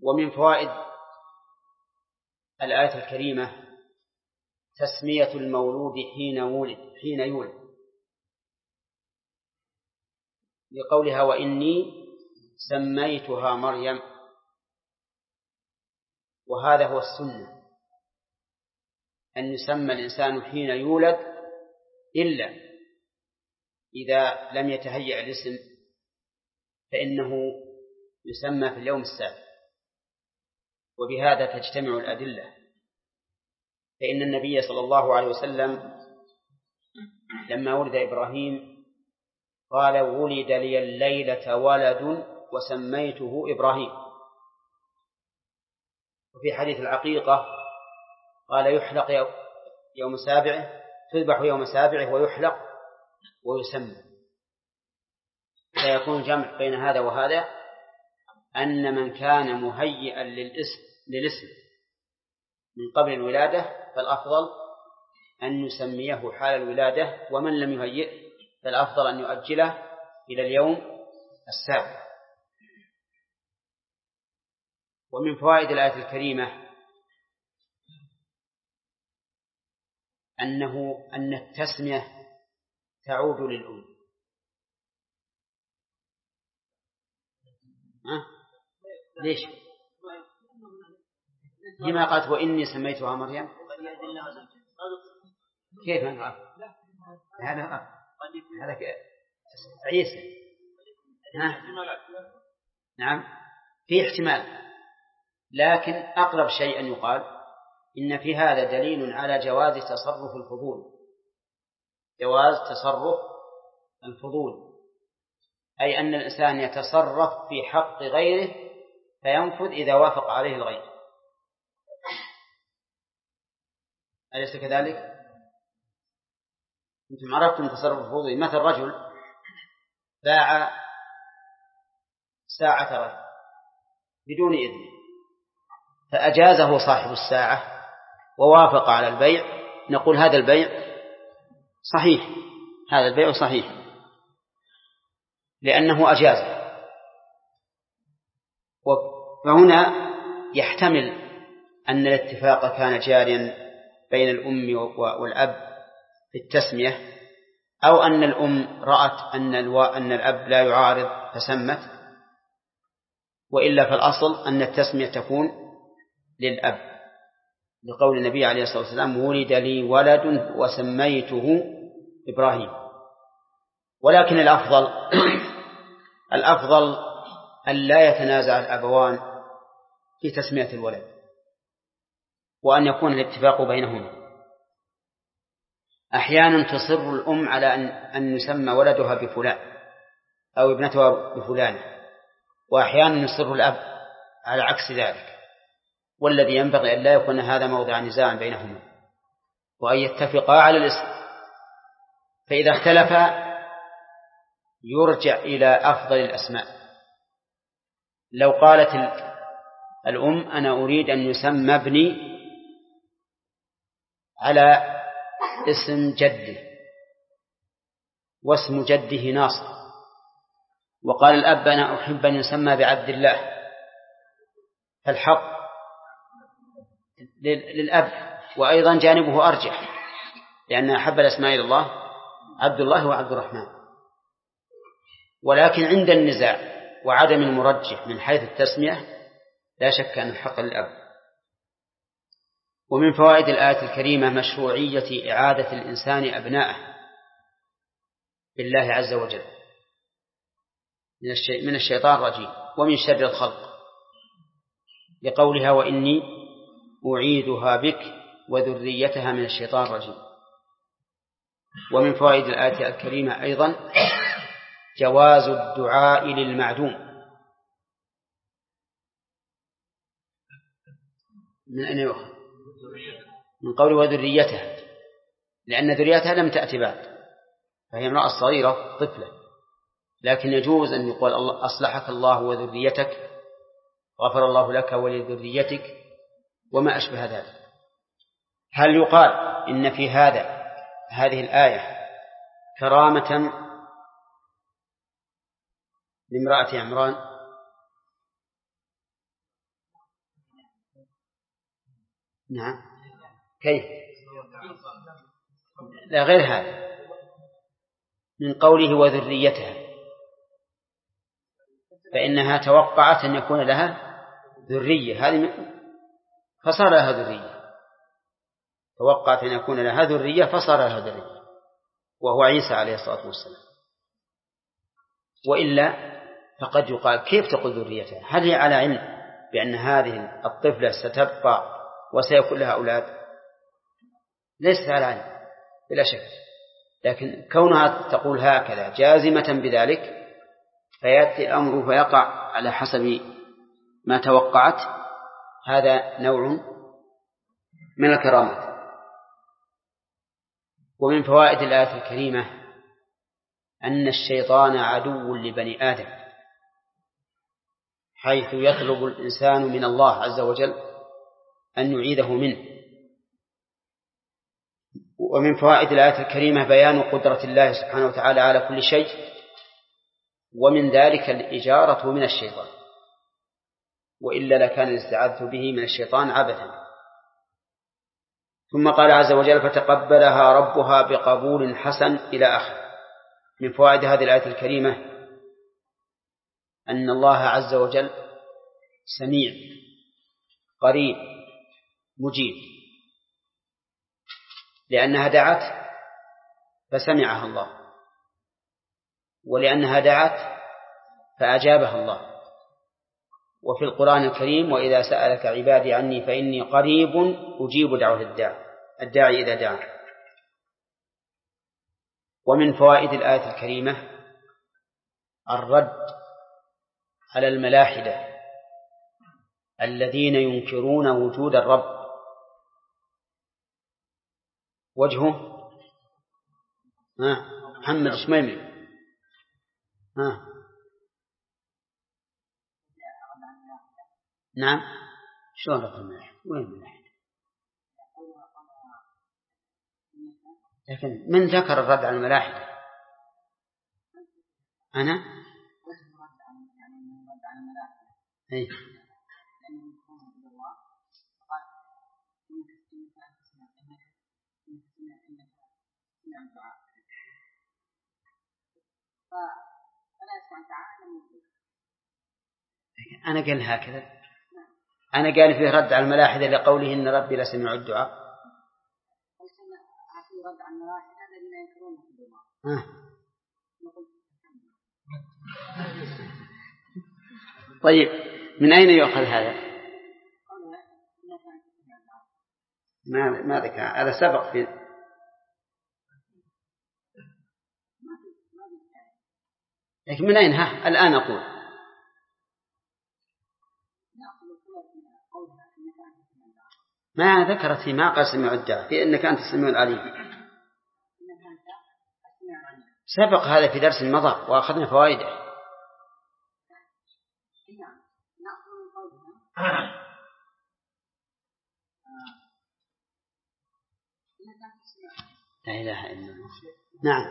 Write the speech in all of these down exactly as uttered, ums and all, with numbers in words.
ومن فوائد الآية الكريمة تسمية المولود حين ولد حين يولد لقولها وإني سميتها مريم. وهذا هو السنة، أن يسمى الإنسان حين يولد إلا إذا لم يتهيأ الاسم فإنه يسمى في اليوم السابع. وبهذا تجتمع الأدلة، فإن النبي صلى الله عليه وسلم لما ولد إبراهيم قال ولد لي الليلة ولد وسميته إبراهيم. وفي حديث العقيقة قال يحلق يوم سابعه تذبح يوم سابعه ويحلق ويسمى. فيكون جمع بين هذا وهذا أن من كان مهيئا للاسم للاسم من قبل الولادة فالأفضل أن يسميه حال الولادة، ومن لم يهيئ فالأفضل أن يؤجله إلى اليوم السابع. ومن فوائد الآية الكريمة أنه أن التسمية تعود للأم. أه؟ ليش؟ لما قالت وإني سميتها مريم؟ كيف نقول هذا هذا عيسى؟ نعم في احتمال، لكن أقرب شيء أن يقال إن في هذا دليل على جواز تصرف الفضول، جواز تصرف الفضول، أي أن الإنسان يتصرف في حق غيره فينفذ إذا وافق عليه الغير. أليس كذلك؟ أنتم عرفتم تصرف الفضول. مثل رجل باع ساعة رجل بدون إذن فأجازه صاحب الساعة ووافق على البيع، نقول هذا البيع صحيح، هذا البيع صحيح لأنه أجازه. وهنا يحتمل أن الاتفاق كان جاريا بين الأم والأب في التسمية، أو أن الأم رأت أن, أن الأب لا يعارض فسمت، وإلا فالأصل أن التسمية تكون للأب لقول النبي عليه الصلاة والسلام ولد لي ولد وسميته إبراهيم. ولكن الأفضل الأفضل أن لا يتنازع الأبوان في تسمية الولد، وأن يكون الاتفاق بينهما. أحيانا تصر الأم على أن, أن يسمى ولدها بفلان أو ابنتها بفلانة، وأحيانا يصر الأب على عكس ذلك، والذي ينبغي أن لا يكون هذا موضع نزاع بينهما وأن يتفقا على الاسم. فإذا اختلفا يرجع إلى أفضل الأسماء. لو قالت الأم أنا أريد أن يسمى ابني على اسم جده واسم جده ناصر، وقال الأب أنا أحب أن يسمى بعبد الله، فالحق للأب، وأيضا جانبه أرجح لأن أحب الأسماء إلى الله عبد الله وعبد الرحمن. ولكن عند النزاع وعدم المرجح من حيث التسمية لا شك أن الحق للأب. ومن فوائد الآية الكريمة مشروعية إعادة الإنسان أبناءه بالله عز وجل من الشيطان الرجيم ومن شر الخلق، لقولها وإني أعيدها بك وذريتها من الشيطان الرجيم. ومن فوائد الآية الكريمة أيضا جواز الدعاء للمعدوم. من أين يؤخذ؟ من قول وذريتها، لأن ذريتها لم تأتي بعد، فهي امرأة صغيرة طفلة، لكن يجوز أن يقول الله أصلحك الله وذريتك، غفر الله لك ولذريتك وما أشبه ذلك. هل يقال إن في هذا هذه الآية كرامة لامرأة عمران؟ نعم. كيف؟ لا غير هذا، من قوله وذريتها، فإنها توقعت أن يكون لها ذرية، هذه فصار لها ذرية، توقعت أن يكون لها ذرية فصار لها ذرية، وهو عيسى عليه الصلاة والسلام. وإلا فقد يقال كيف تقول ذريتها؟ هل هي على علم بأن هذه الطفلة ستبقى وسيكون لها أولاد؟ ليست على علم بلا شك، لكن كونها تقول هكذا جازمة بذلك فيأتي الأمر فيقع على حسب ما توقعت، هذا نوع من الكرامة. ومن فوائد الآية الكريمة أن الشيطان عدو لبني آدم، حيث يطلب الإنسان من الله عز وجل أن يعيذه منه. ومن فوائد الآية الكريمة بيان قدرة الله سبحانه وتعالى على كل شيء، ومن ذلك الإجارة من الشيطان، وإلا لكان الاستعاذة به من الشيطان عبثا. ثم قال عز وجل فتقبلها ربها بقبول حسن إلى آخر. من فوائد هذه الآية الكريمة أن الله عز وجل سميع قريب مجيب، لأنها دعت فسمعها الله، ولأنها دعت فأجابها الله. وفي القرآن الكريم وإذا سألك عبادي عني فإني قريب أجيب دعوة الداعي الداعي إذا دعا. ومن فوائد الآية الكريمة الرد على الملاحدة الذين ينكرون وجود الرب. وجهه ها محمد شميمي ها نعم. شلون رد الملاحدة؟ وين الملاحدة؟ لكن من ذكر الرد على الملاحدة؟ أنا أي أنا قال هكذا، أنا قال فيه رد على الملاحدة لقوله إن ربي لسميع الدعاء. آه. طيب من أين يؤخذ هذا؟ ما ما ذكر هذا سبق في لكن من أين ها الآن أقول ما ذكرت في ما قال سميع الدعاء في إنك أنت السميع العليم. سبق هذا في درس مضى وأخذنا فوائده. لا إله إلا الله. نعم.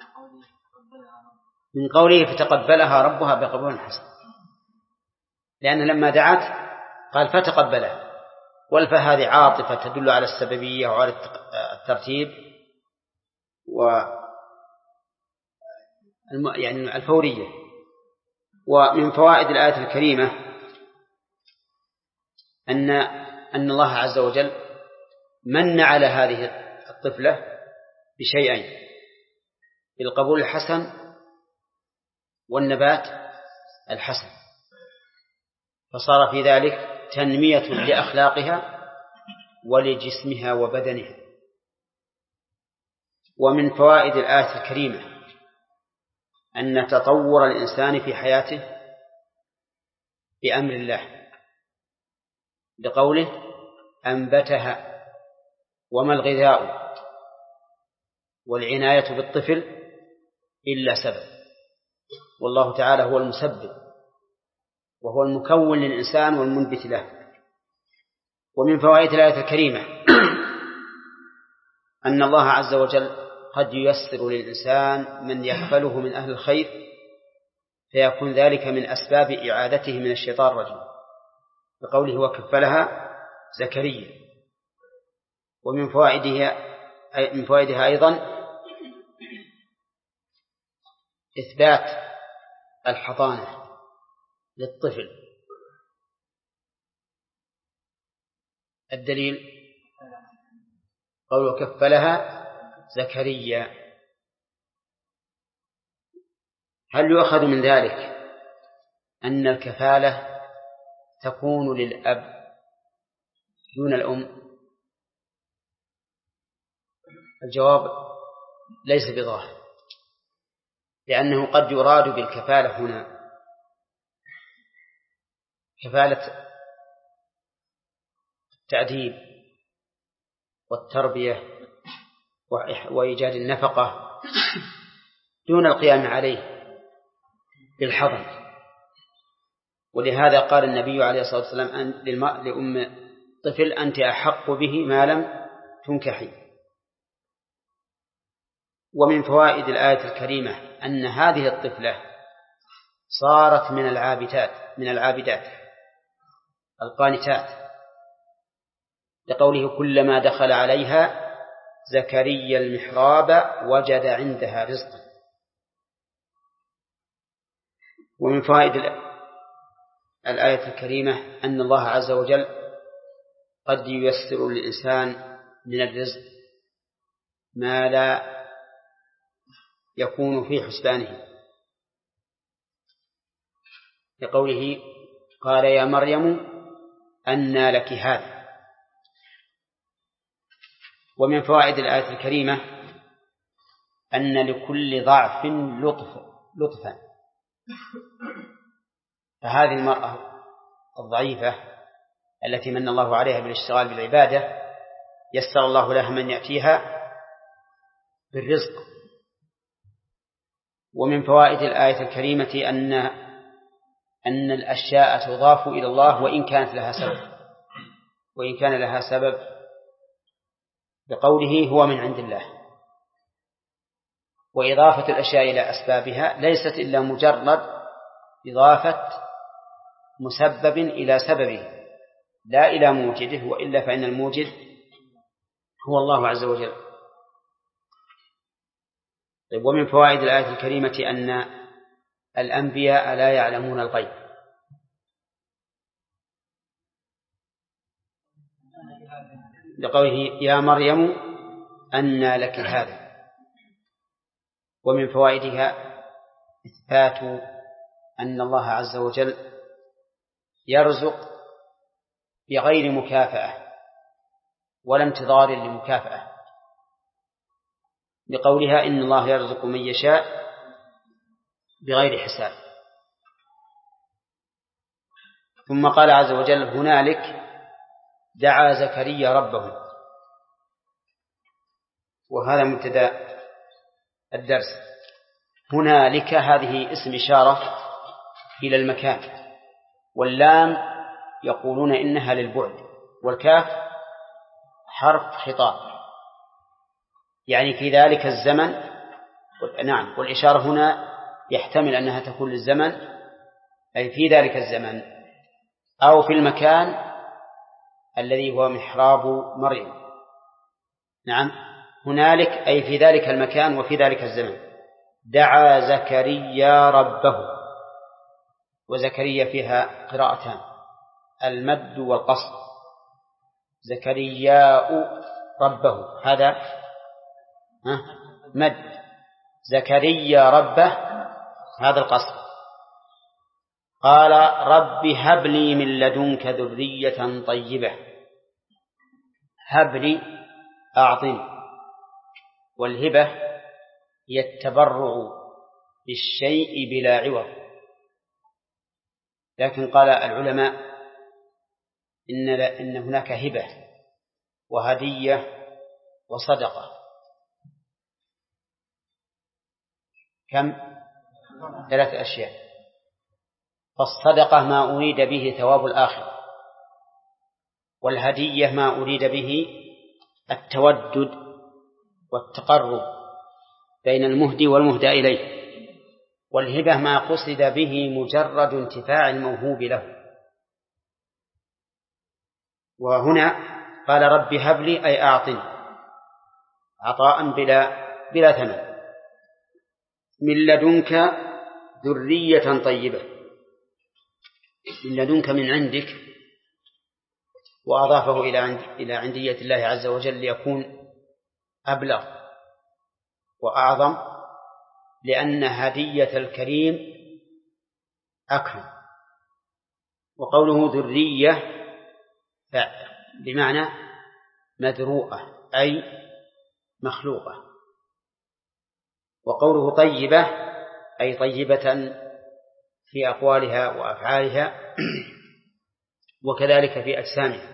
من قوله فتقبلها ربها بقبول حسن، لأن لما دعت قال فتقبلها، والفاء هذه عاطفة تدل على السببية وعلى الترتيب و يعني الفورية. ومن فوائد الآية الكريمة أن أن الله عز وجل من على هذه الطفلة بشيئين: بالقبول الحسن والنبات الحسن، فصار في ذلك تنمية لأخلاقها ولجسمها وبدنها. ومن فوائد الآية الكريمة أن تطور الإنسان في حياته بأمر الله، بقوله أنبتها. وما الغذاء والعناية بالطفل إلا سبب، والله تعالى هو المسبب وهو المكون للإنسان والمنبت له. ومن فوائد الآية الكريمة أن الله عز وجل قد ييسر للإنسان من يكفله من أهل الخير، فيكون ذلك من أسباب إعادته من الشيطان الرجيم، بقوله وكفلها زكريا. ومن فوائدها من فوائدها أيضا إثبات الحضانة للطفل. الدليل قوله كفلها زكريا. هل يؤخذ من ذلك أن الكفالة تكون للأب دون الأم؟ الجواب ليس بظاهر، لأنه قد يراد بالكفالة هنا كفالة التأديب والتربية وإيجاد النفقة دون القيام عليه بالحضن. ولهذا قال النبي عليه الصلاة والسلام لأم طفل أنت أحق به ما لم تنكحي. ومن فوائد الآية الكريمة أن هذه الطفلة صارت من العابدات من العابدات القانتات، لقوله كلما دخل عليها زكريا المحراب وجد عندها رزقا. ومن فوائد الآية الكريمة أن الله عز وجل قد ييسر للإنسان من الرزق ما لا يكون في حسبانه، لقوله قال يا مريم أنى لك هذا. ومن فوائد الآية الكريمة أن لكل ضعف لطف لطفا، فهذه المرأة الضعيفة التي من الله عليها بالاشتغال بالعبادة يسر الله لها من يأتيها بالرزق. ومن فوائد الآية الكريمة أن أن الأشياء تضاف إلى الله وإن كانت لها سبب وإن كان لها سبب بقوله هو من عند الله. وإضافة الأشياء إلى أسبابها ليست إلا مجرد إضافة مسبب إلى سببه لا إلى موجده، وإلا فإن الموجد هو الله عز وجل. ومن فوائد الآية الكريمة أن الأنبياء لا يعلمون الغيب، لقوله يا مريم أنى لك هذا. ومن فوائدها إثبات أن الله عز وجل يرزق بغير مكافأة ولا انتظار لمكافأة، بقولها إن الله يرزق من يشاء بغير حساب. ثم قال عز وجل هنالك دعا زكريا ربه، وهذا مبتدأ الدرس. هنالك هذه اسم إشارة إلى المكان، واللام يقولون إنها للبعد، والكاف حرف خطاب يعني في ذلك الزمن. نعم، والإشارة هنا يحتمل أنها تكون للزمن أي في ذلك الزمن أو في المكان الذي هو محراب مريم. نعم، هنالك أي في ذلك المكان وفي ذلك الزمن دعا زكريا ربه. وزكريا فيها قراءتان المد والقصر. زكرياء ربه هذا مد، زكريا ربه هذا القصر. قال رب هب لي من لدنك ذرية طيبة. هب لي أعطني، والهبة هي التبرع بالشيء بلا عوض. لكن قال العلماء إن, إن هناك هبة وهدية وصدقة. كم؟ ثلاث أشياء. فالصدقة ما أريد به ثواب الآخرة، والهدية ما أريد به التودد والتقرب بين المهدي والمهدى إليه، والهبة ما قصد به مجرد انتفاع الموهوب له. وهنا قال رب هب لي أي أعطني عطاء بلا بلا ثمن من لدنك ذرية طيبة. من لدنك من عندك، وأضافه إلى عند إلى عندية الله عز وجل ليكون أبلغ وأعظم، لأن هدية الكريم أكرم. وقوله ذرية بمعنى مذروءة أي مخلوقة. وقوله طيبة أي طيبة في أقوالها وأفعالها وكذلك في أجسامها،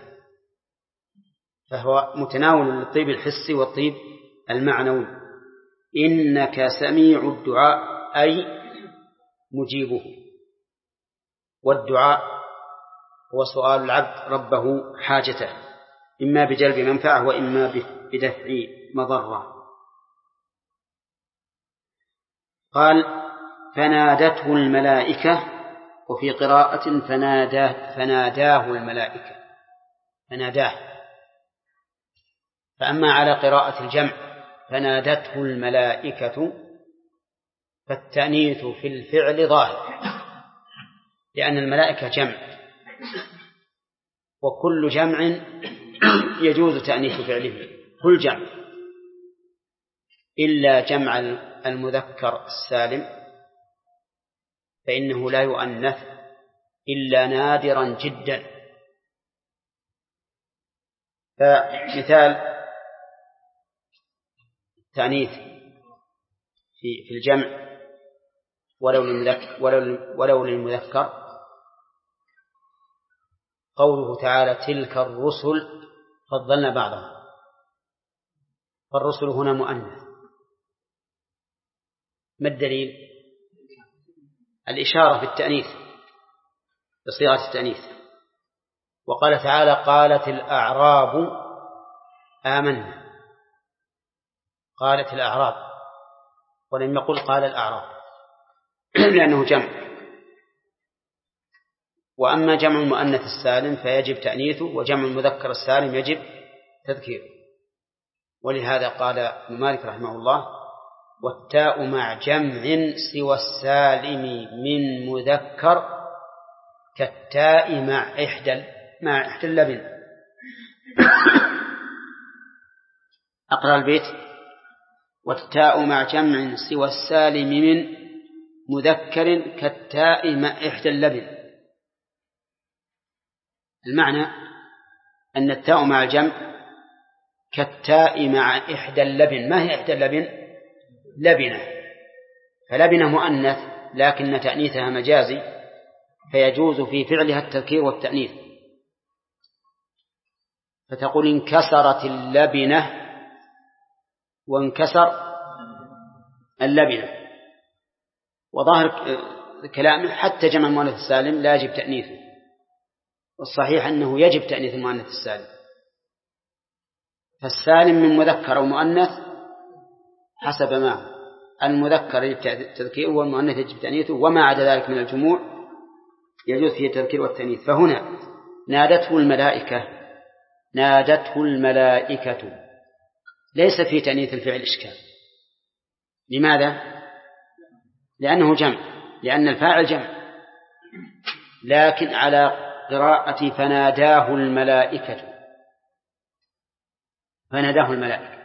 فهو متناول للطيب الحسي والطيب المعنوي. إنك سميع الدعاء أي مجيبه، والدعاء هو سؤال العبد ربه حاجته إما بجلب منفعة وإما بدفع مضرة. قال فنادته الملائكة، وفي قراءة فناداه, فناداه الملائكة فناداه. فأما على قراءة الجمع فنادته الملائكة فالتأنيث في الفعل ظاهر، لأن الملائكة جمع، وكل جمع يجوز تأنيث فعله، كل جمع إلا جمع المذكر السالم فإنه لا يؤنث إلا نادرا جدا. فمثال التأنيث في الجمع ولو للمذكر, ولو, ولو للمذكر قوله تعالى تلك الرسل فضلنا بعضهم، فالرسل هنا مؤنث. ما الدليل؟ الإشارة في التأنيث بصيغة التأنيث. وقال تعالى قالت الأعراب آمنا، قالت الأعراب ولم يقل قال الأعراب لأنه جمع. وأما جمع المؤنث السالم فيجب تأنيثه، وجمع المذكر السالم يجب تذكيره. ولهذا قال ابن مالك رحمه الله والتاء مع جمع سوى السالم من مذكر كالتاء مع إحدى مع إحدى اللبن. أقرأ البيت والتاء مع جمع سوى السالم من مذكر كالتاء مع إحدى اللبن. المعنى أن التاء مع الجمع كالتاء مع إحدى اللبن. ما هي إحدى اللبن؟ لبنة، فلبنة مؤنث لكن تأنيثها مجازي، فيجوز في فعلها التذكير والتأنيث. فتقول انكسرت اللبنة وانكسر اللبنة. وظاهر كلامه حتى جمع المؤنث السالم لا يجب تأنيثه، والصحيح أنه يجب تأنيث المؤنث السالم. فالسالم من مذكر أو مؤنث حسب ما المذكر يجب تذكيره والمؤنث يجب تأنيثه، وما عدا ذلك من الجموع يجوز فيه التذكير والتأنيث. فهنا نادته الملائكة نادته الملائكة ليس في تأنيث الفعل إشكال. لماذا؟ لأنه جمع، لأن الفاعل جمع. لكن على قراءة فناداه الملائكة فناداه الملائكة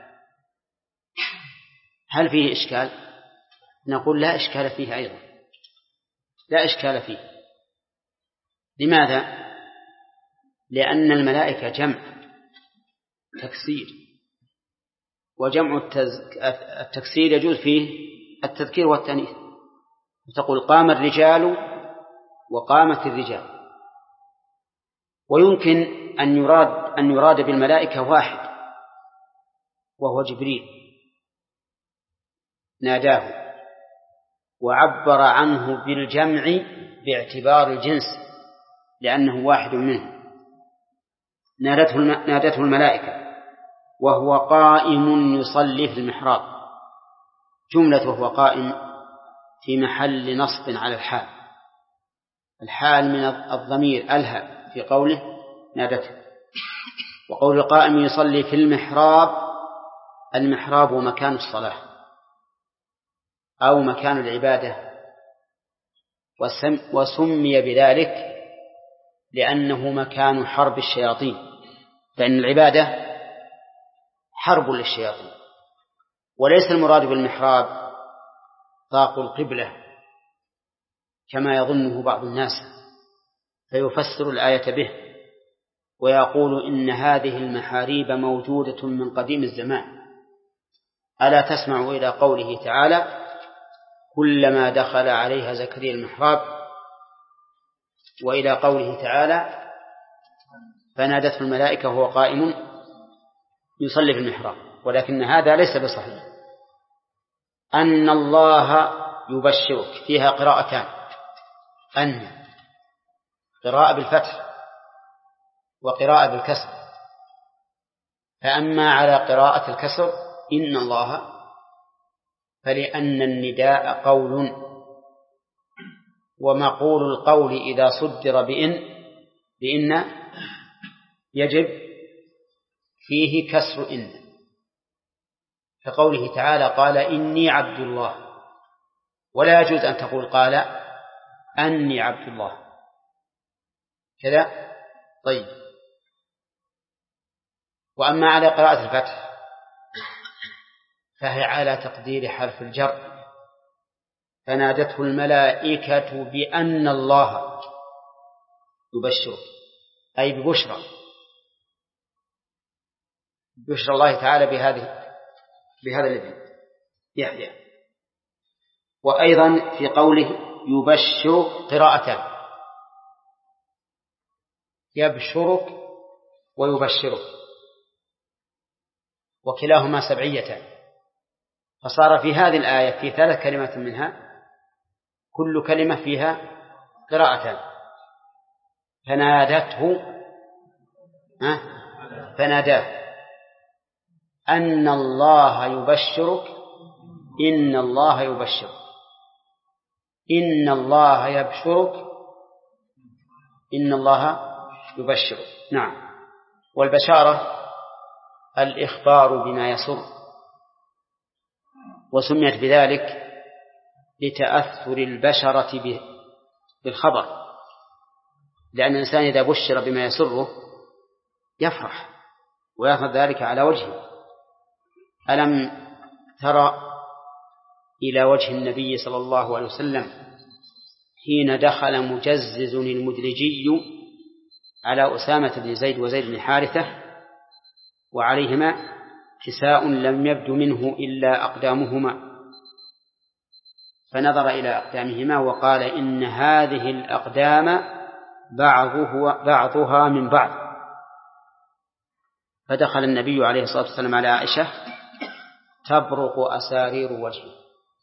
هل فيه إشكال؟ نقول لا إشكال فيه أيضا، لا إشكال فيه. لماذا؟ لأن الملائكة جمع تكسير، وجمع التكسير يجوز فيه التذكير والتأنيث. تقول قام الرجال وقامت الرجال. ويمكن أن يراد أن يراد بالملائكة واحد وهو جبريل ناداه، وعبر عنه بالجمع باعتبار الجنس لأنه واحد منه. نادته نادته الملائكة وهو قائم يصلي في المحراب. جملة وهو قائم في محل نصب على الحال، الحال من الضمير ألهب في قوله نادته. وقول القائم يصلي في المحراب، المحراب مكان الصلاة أو مكان العبادة، وسمي بذلك لأنه مكان حرب الشياطين، فإن العبادة حرب للشياطين. وليس المراد بالمحراب طاق القبلة كما يظنه بعض الناس فيفسر الآية به ويقول إن هذه المحاريب موجودة من قديم الزمان. ألا تسمع إلى قوله تعالى: كلما دخل عليها زكريا المحراب، وإلى قوله تعالى: فنادته الملائكة وهو قائم يصلي في المحراب. ولكن هذا ليس بصحيح. أن الله يبشرك فيها قراءتان: أن قراءة بالفتح وقراءة بالكسر. فأما على قراءة الكسر إن الله، فلأن النداء قول، ومقول القول إذا صدر بإن بإن يجب فيه كسر إن، كقوله تعالى: قال إني عبد الله، ولا يجوز أن تقول قال أني عبد الله كذا. طيب. وأما على قراءة الفتح فهي على تقدير حرف الجر: فنادته الملائكة بأن الله يبشرك، أي ببشرى بشرى الله تعالى بهذه بهذا الابن يحيى. وأيضا في قوله يبشر قراءتان: يبشرك ويبشرك، وكلاهما سبعيتان، فصار في هذه الآية في ثلاث كلمات منها كل كلمة فيها قراءتان: فنادته فناداه، أن الله يبشرك، إن الله يبشرك، إن الله يبشرك، إن الله يبشرك. نعم. والبشارة الإخبار بما يسر، وسميت بذلك لتأثر البشرة بالخبر، لأن الإنسان إذا بشر بما يسره يفرح ويأخذ ذلك على وجهه. ألم ترى إلى وجه النبي صلى الله عليه وسلم حين دخل مجزز المدلجي على أسامة بن زيد وزيد بن حارثة وعليهما كساء لم يبد منه إلا أقدامهما، فنظر إلى أقدامهما وقال: إن هذه الأقدام بعضه بعضها من بعض. فدخل النبي عليه الصلاة والسلام على عائشة تبرق أسارير وجهه،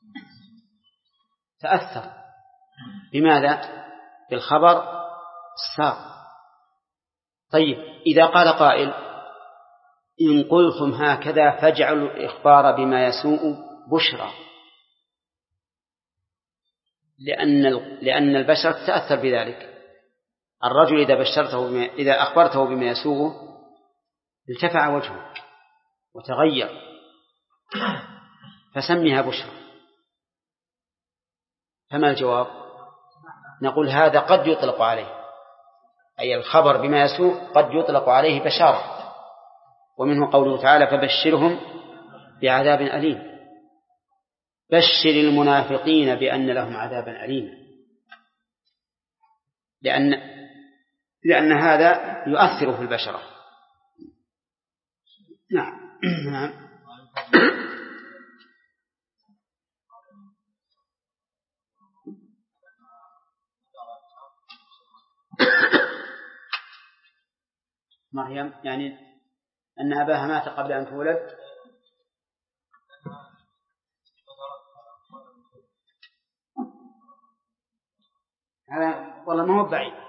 تأثر بماذا؟ بالخبر السار. طيب، إذا قال قائل: إن قلتم هكذا فاجعلوا الإخبار بما يسوء بشرى، لأن لأن البشر تأثر بذلك. الرجل إذا بشرته بما إذا أخبرته بما يسوءه ارتفع وجهه وتغير، فسميها بشرى. فما الجواب؟ نقول هذا قد يطلق عليه، أي الخبر بما يسوء قد يطلق عليه بشارة. ومنه قوله تعالى: فبشرهم بعذاب أليم. بشر المنافقين بأن لهم عذابا أليما، لأن لأن هذا يؤثر في البشرة. نعم. نعم. مريم يعني أن أباها مات قبل أن تولد. هذا والله ما هو بعيد.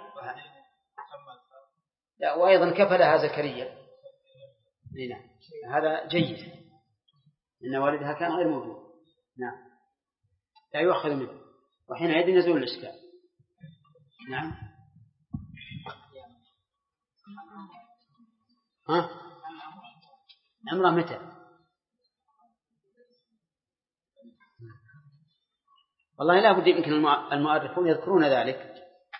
لا، وأيضا كفلها زكريا. نعم، هذا جيد، إن والدها كان غير موجود. نعم، لا يؤخذ منه، وحينئذ يزول الإشكال. نعم. ها؟ عمره متى؟ والله لا بد، يمكن المؤرخون يذكرون ذلك،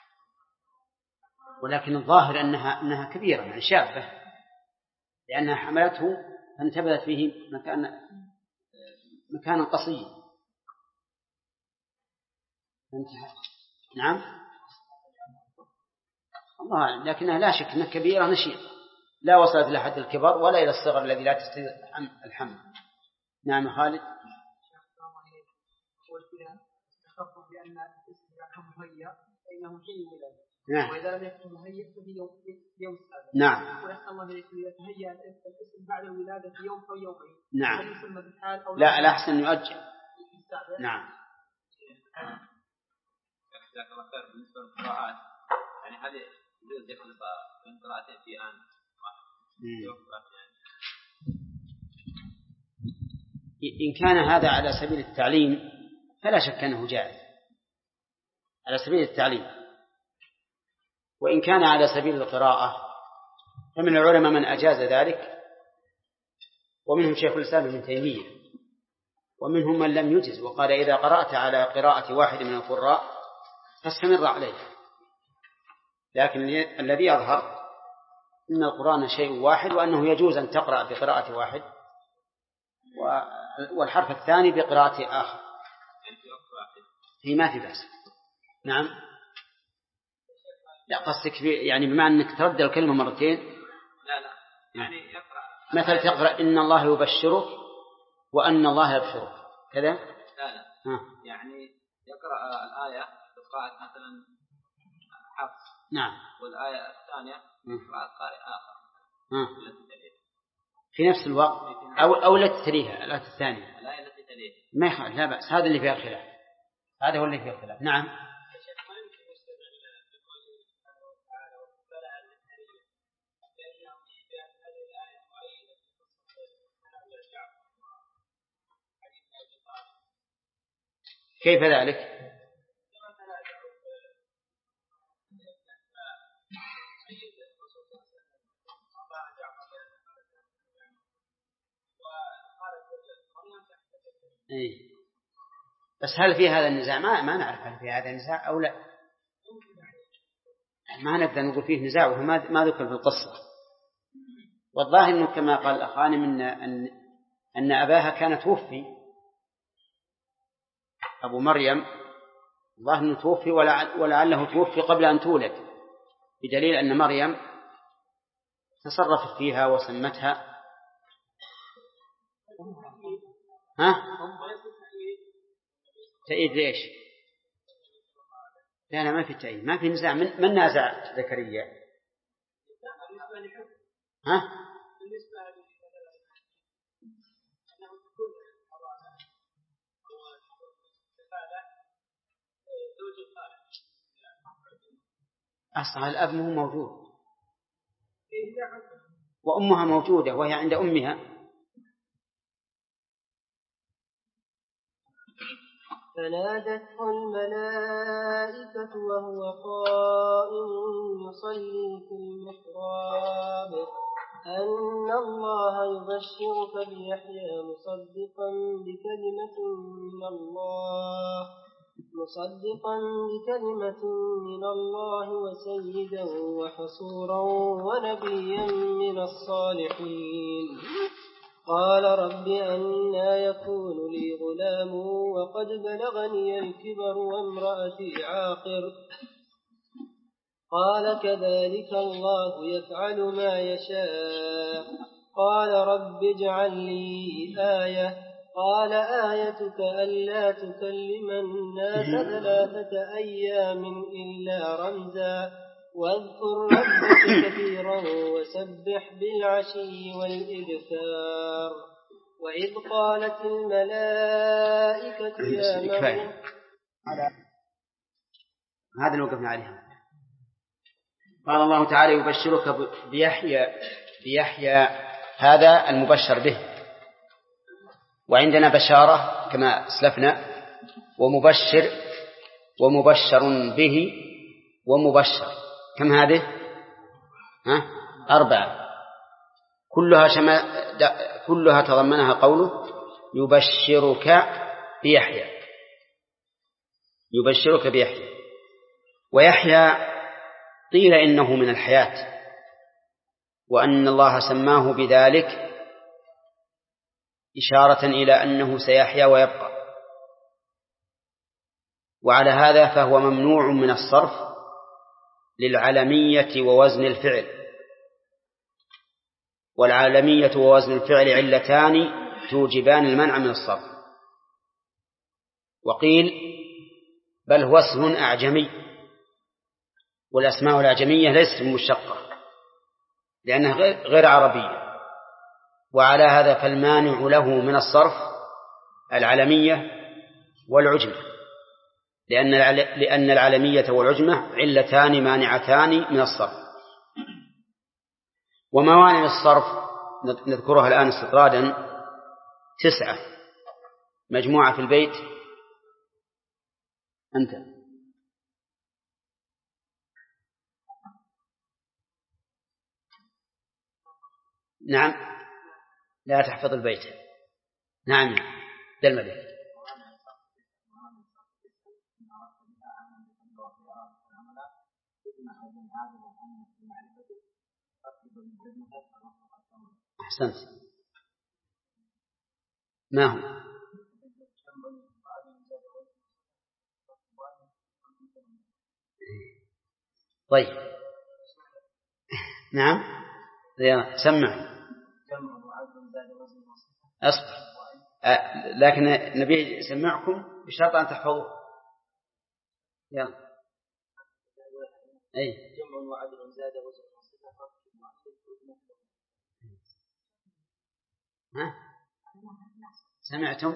ولكن الظاهر أنها أنها كبيرة يعني شابة، لأنها حملته فانتبذت فيه مكان مكانا قصيا. نعم الله، لكنها لا شك أنها كبيرة نشيط، لا وصلت إلى حد الكبر ولا إلى الصغر الذي لا تستطيع الحمل. نعم خالد. نعم. وإذا لم يكن مهيئ ففي يوم يوم نعم. ويحصل الله يتهيأ الاسم بعد الولادة في يوم أو يومين. نعم. هل يسمى بالحال أو لا؟ لا أحسن يؤجل. نعم. بالنسبة للقراءات يعني هذه يجوز يخلط بين قراءتين في آن إن كان هذا على سبيل التعليم فلا شك أنه جائز على سبيل التعليم، وإن كان على سبيل القراءة فمن العلماء من أجاز ذلك، ومنهم شيخ الإسلام ابن تيمية، ومنهم من لم يجز وقال إذا قرأت على قراءة واحد من القراء فاستمر عليه. لكن الذي يظهر أن القرآن شيء واحد، وأنه يجوز أن تقرأ بقراءة واحد والحرف الثاني بقراءة آخر، هي ما في بأس. نعم. لا قصدك يعني بما أنك ترد الكلمة مرتين. لا لا يعني يقرأ مثل تقرأ إن الله يبشرك وأن الله يبشرك كذا. لا لا ها. يعني يقرأ الآية بقراءة مثلا حفص. نعم. والآية الثانية بقراءة قارئ آخر. ها. في نفس الوقت أو أو لا تتريها الآية الثانية. الآية التي تليها. ما يخالف، لا بأس، هذا اللي فيه الخلاف، هذا هو اللي فيه الخلاف. نعم. كيف ذلك؟ إيه. بس هل في هذا النزاع؟ ما ما نعرف هل في هذا النزاع أو لا، ما نقدر نقول فيه نزاع وهو ما ما ذكر في القصة. والظاهر إنه كما قال الأخوان من أن أن أباها كان توفي، أبو مريم الله إنه توفي ولعله توفي قبل أن تولد، بدليل أن مريم تصرفت فيها وسمتها. ها؟ تأييد ليش؟ لا لا ما في تأييد، ما في نزاع. من من نازع زكريا؟ ها؟ أصلا الأب مو موجود وأمها موجودة وهي عند أمها. فنادته الملائكة وهو قائم يصلي في المحراب أن الله يبشرك بيحيى مصدقا بكلمة من الله مصدقا بكلمة من الله وسيدا وحصورا ونبيا من الصالحين. قال رب أنى يكون لي غلام وقد بلغني الكبر وامرأتي عاقر. قال كذلك الله يفعل ما يشاء. قال رب اجعل لي آية. قال آيتك ألا تكلم الناس ثلاثة أيام إلا رمزا واذكر ربك كثيرا وسبح بالعشي والإبكار. وإذ قالت الملائكة يا مريم. هذا اللي وقفنا عليه. قال الله تعالى يبشرك بيحيى بيحيى هذا المبشر به، وعندنا بشارة كما أسلفنا ومبشر ومبشر به ومبشر. كم هذه؟ ها؟ أربعة. كلها شما كلها تضمنها قوله يبشرك بيحيى، يبشرك بيحيى. ويحيى قيل إنه من الحياة، وأن الله سماه بذلك إشارة إلى أنه سيحيا ويبقى، وعلى هذا فهو ممنوع من الصرف للعلمية ووزن الفعل، والعلمية ووزن الفعل علتان توجبان المنع من الصرف. وقيل بل هو اسم أعجمي، والأسماء الأعجمية ليست مشتقة لأنها غير عربية، وعلى هذا فالمانع له من الصرف العلمية والعجمة، لأن لأن العلمية والعجمة علتان مانعتان من الصرف. وموانع الصرف نذكرها الآن استطرادا تسعة، مجموعة في البيت. أنت نعم لا تحفظ البيت. نعم ده الملك. أحسنت. ما هو؟ طيب نعم سمع أصبر، أه لكن نبي سمعكم بشرط أن تحفظوا. يلا أي جمع وعدل زاد وزن ها سمعتم؟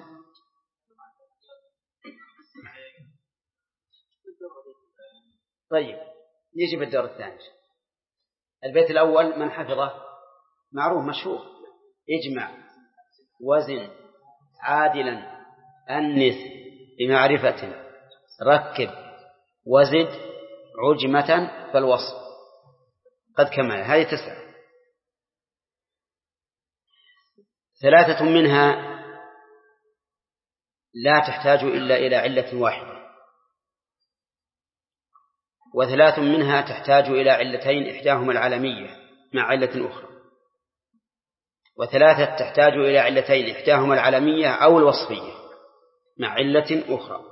طيب نجي بالدور الثاني. البيت الأول من حفظه معروف مشهور: اجمع وزن عادلا أنث بمعرفة ركب وزد عجمة فالوصف. قد كمل. هذه تسعة. ثلاثة منها لا تحتاج إلا إلى علة واحدة، وثلاث منها تحتاج إلى علتين إحداهما العلمية مع علة أخرى، وثلاثة تحتاج إلى علتين إحداهما العلمية أو الوصفية مع علة أخرى.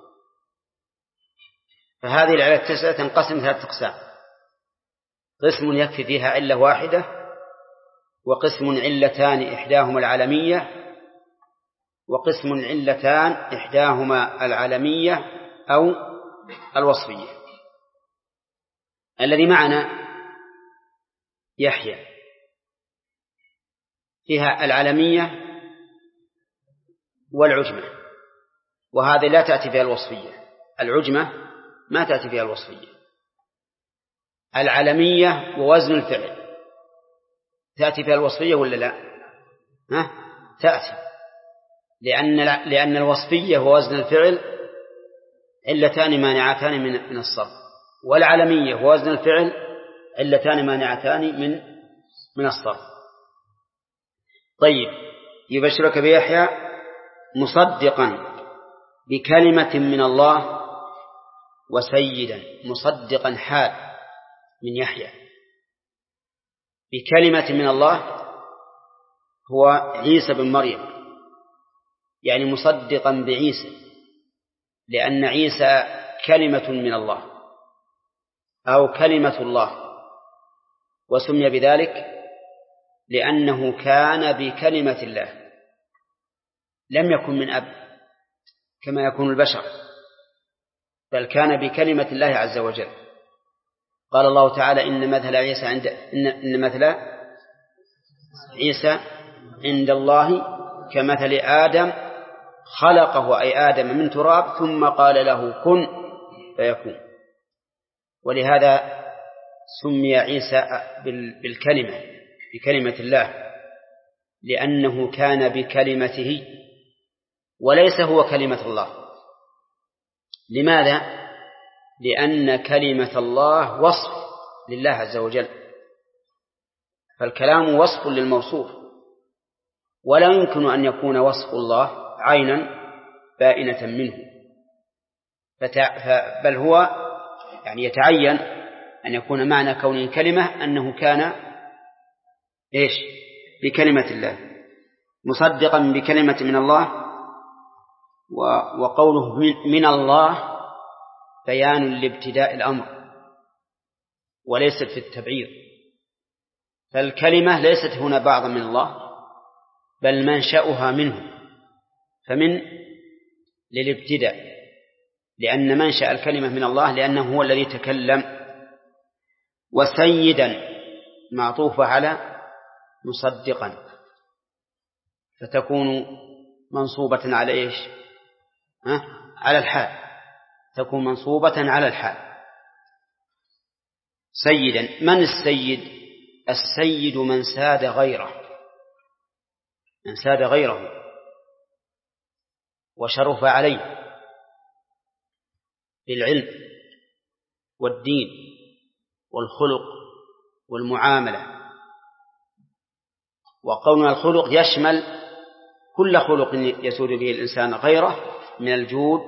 فهذه العلة التسعة تنقسم ثلاثة أقسام: قسم يكفي فيها علة واحدة، وقسم علتان إحداهما العلمية، وقسم علتان إحداهما العلمية أو الوصفية. الذي معنا يحيى فيها العلمية والعجمة، وهذه لا تأتي فيها الوصفية. العجمة ما تأتي فيها الوصفية. العلمية ووزن الفعل تأتي فيها الوصفية ولا لا؟ ها؟ تأتي، لأن لأن الوصفية ووزن الفعل علتان مانعتان من الصرف، والعلمية ووزن الفعل علتان مانعتان من من الصرف. طيب، يبشرك بيحيى مصدقا بكلمة من الله وسيدا. مصدقا حال من يحيى بكلمة من الله هو عيسى بن مريم، يعني مصدقا بعيسى، لأن عيسى كلمة من الله أو كلمة الله، وسمي بذلك لأنه كان بكلمة الله، لم يكن من أب كما يكون البشر، بل كان بكلمة الله عز وجل. قال الله تعالى: إن مثل عيسى عند إن, إن مثل عيسى عند الله كمثل آدم خلقه، أي آدم من تراب، ثم قال له كن فيكون. ولهذا سمي عيسى بالكلمة، بكلمة الله، لأنه كان بكلمته وليس هو كلمة الله. لماذا؟ لأن كلمة الله وصف لله عز وجل، فالكلام وصف للموصوف، ولا يمكن أن يكون وصف الله عينا بائنة منه، بل هو يعني يتعين أن يكون معنى كونه كلمة أنه كان إيش بكلمة الله، مصدقا بكلمة من الله. وقوله من الله بيان لابتداء الأمر وليست في التبعير، فالكلمة ليست هنا بعضا من الله بل منشأها منه، فمن للابتداء، لأن منشأ الكلمة من الله لأنه هو الذي تكلم. وسيدا معطوفة على مصدقا، فتكون منصوبة على إيش؟ ها؟ على الحال، تكون منصوبة على الحال. سيدا، من السيد؟ السيد من ساد غيره، من ساد غيره وشرف عليه بالعلم والدين والخلق والمعاملة. وقولنا الخلق يشمل كل خلق يسود به الإنسان غيره من الجود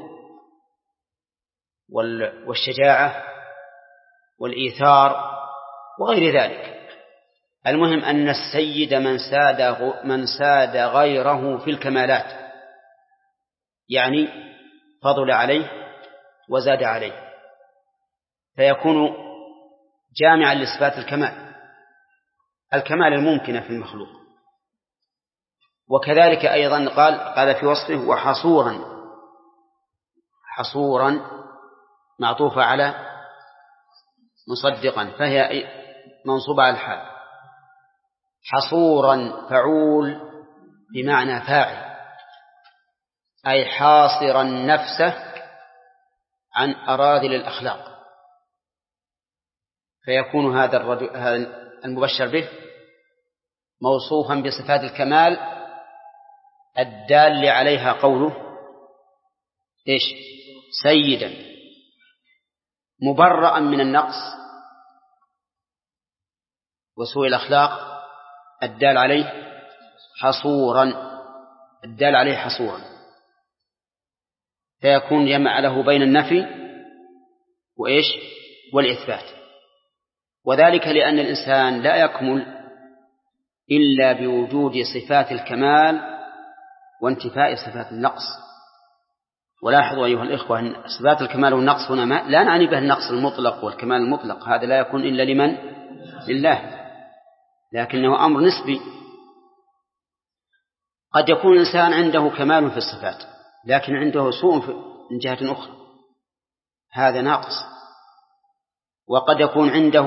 والشجاعة والإيثار وغير ذلك. المهم أن السيد من ساد من ساد غيره في الكمالات، يعني فضل عليه وزاد عليه، فيكون جامعا لصفات الكمال، الكمال الممكنة في المخلوق. وكذلك أيضا قال قال في وصفه وحصورا، حصورا معطوفة على مصدقا، فهي منصوبة على الحال. حصورا فعول بمعنى فاعل، أي حاصرا نفسه عن أراذل الأخلاق، فيكون هذا الرجل المبشر به موصوفا بصفات الكمال الدال عليها قوله إيش؟ سيدا، مبرأ من النقص وسوء الأخلاق الدال عليه حصورا، الدال عليه حصورا، فيكون جمع له بين النفي وإيش؟ والإثبات. وذلك لأن الإنسان لا يكمل إلا بوجود صفات الكمال وانتفاء صفات النقص. ولاحظوا أيها الإخوة أن صفات الكمال والنقص هنا ما لا نعني به النقص المطلق والكمال المطلق، هذا لا يكون إلا لمن؟ لله، لكنه أمر نسبي. قد يكون الإنسان عنده كمال في الصفات لكن عنده سوء من جهة أخرى، هذا ناقص. وقد يكون عنده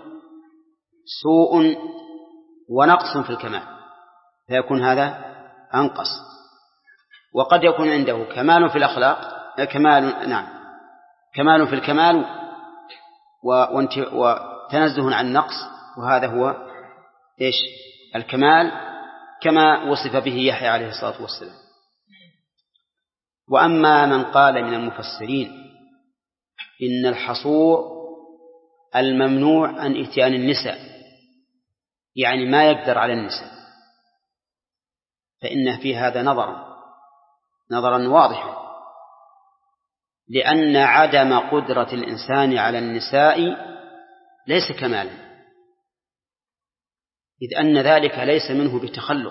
سوء ونقص في الكمال فيكون هذا أنقص. وقد يكون عنده كمال في الأخلاق، كمال نعم كمال في الكمال وتنزه عن النقص، وهذا هو إيش؟ الكمال كما وصف به يحيى عليه الصلاة والسلام. وأما من قال من المفسرين إن الحصور الممنوع عن إتيان النساء، يعني ما يقدر على النساء، فإن في هذا نظرا نظرا واضحا، لأن عدم قدرة الإنسان على النساء ليس كمالا، إذ أن ذلك ليس منه بتخلق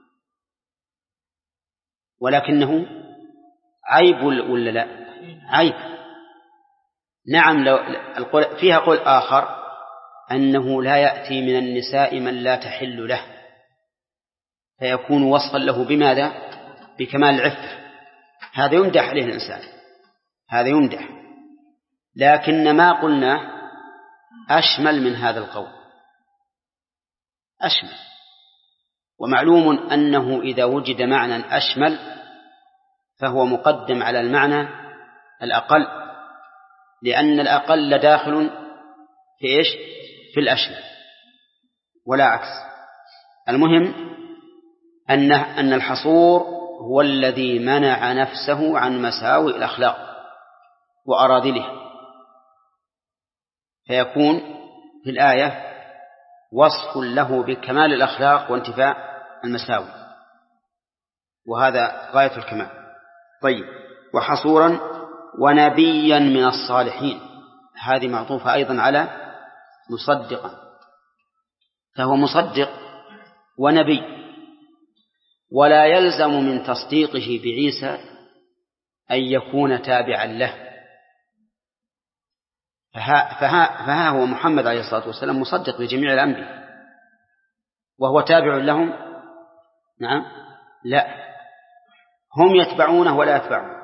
ولكنه عيب ولا لا؟ عيب. نعم، لو فيها قول آخر أنه لا يأتي من النساء من لا تحل له، فيكون وصفا له بماذا؟ بكمال العفة، هذا يمدح عليه الإنسان، هذا يمدح، لكن ما قلنا أشمل من هذا القول، أشمل. ومعلوم أنه إذا وجد معنى أشمل فهو مقدم على المعنى الأقل، لأن الأقل داخل في إيش؟ في الأشمل ولا عكس. المهم أن أن الحصور هو الذي منع نفسه عن مساوئ الأخلاق وأراذله، فيكون في الآية وصف له بكمال الأخلاق وانتفاء المساوي، وهذا غاية الكمال. طيب، وحصورا ونبيا من الصالحين، هذه معطوفة أيضا على مصدقا، فهو مصدق ونبي، ولا يلزم من تصديقه بعيسى أن يكون تابعا له، فها, فها, فها هو محمد عليه الصلاة والسلام مصدق بجميع الأنبياء وهو تابع لهم. نعم، لا، هم يتبعونه ولا يتبعون.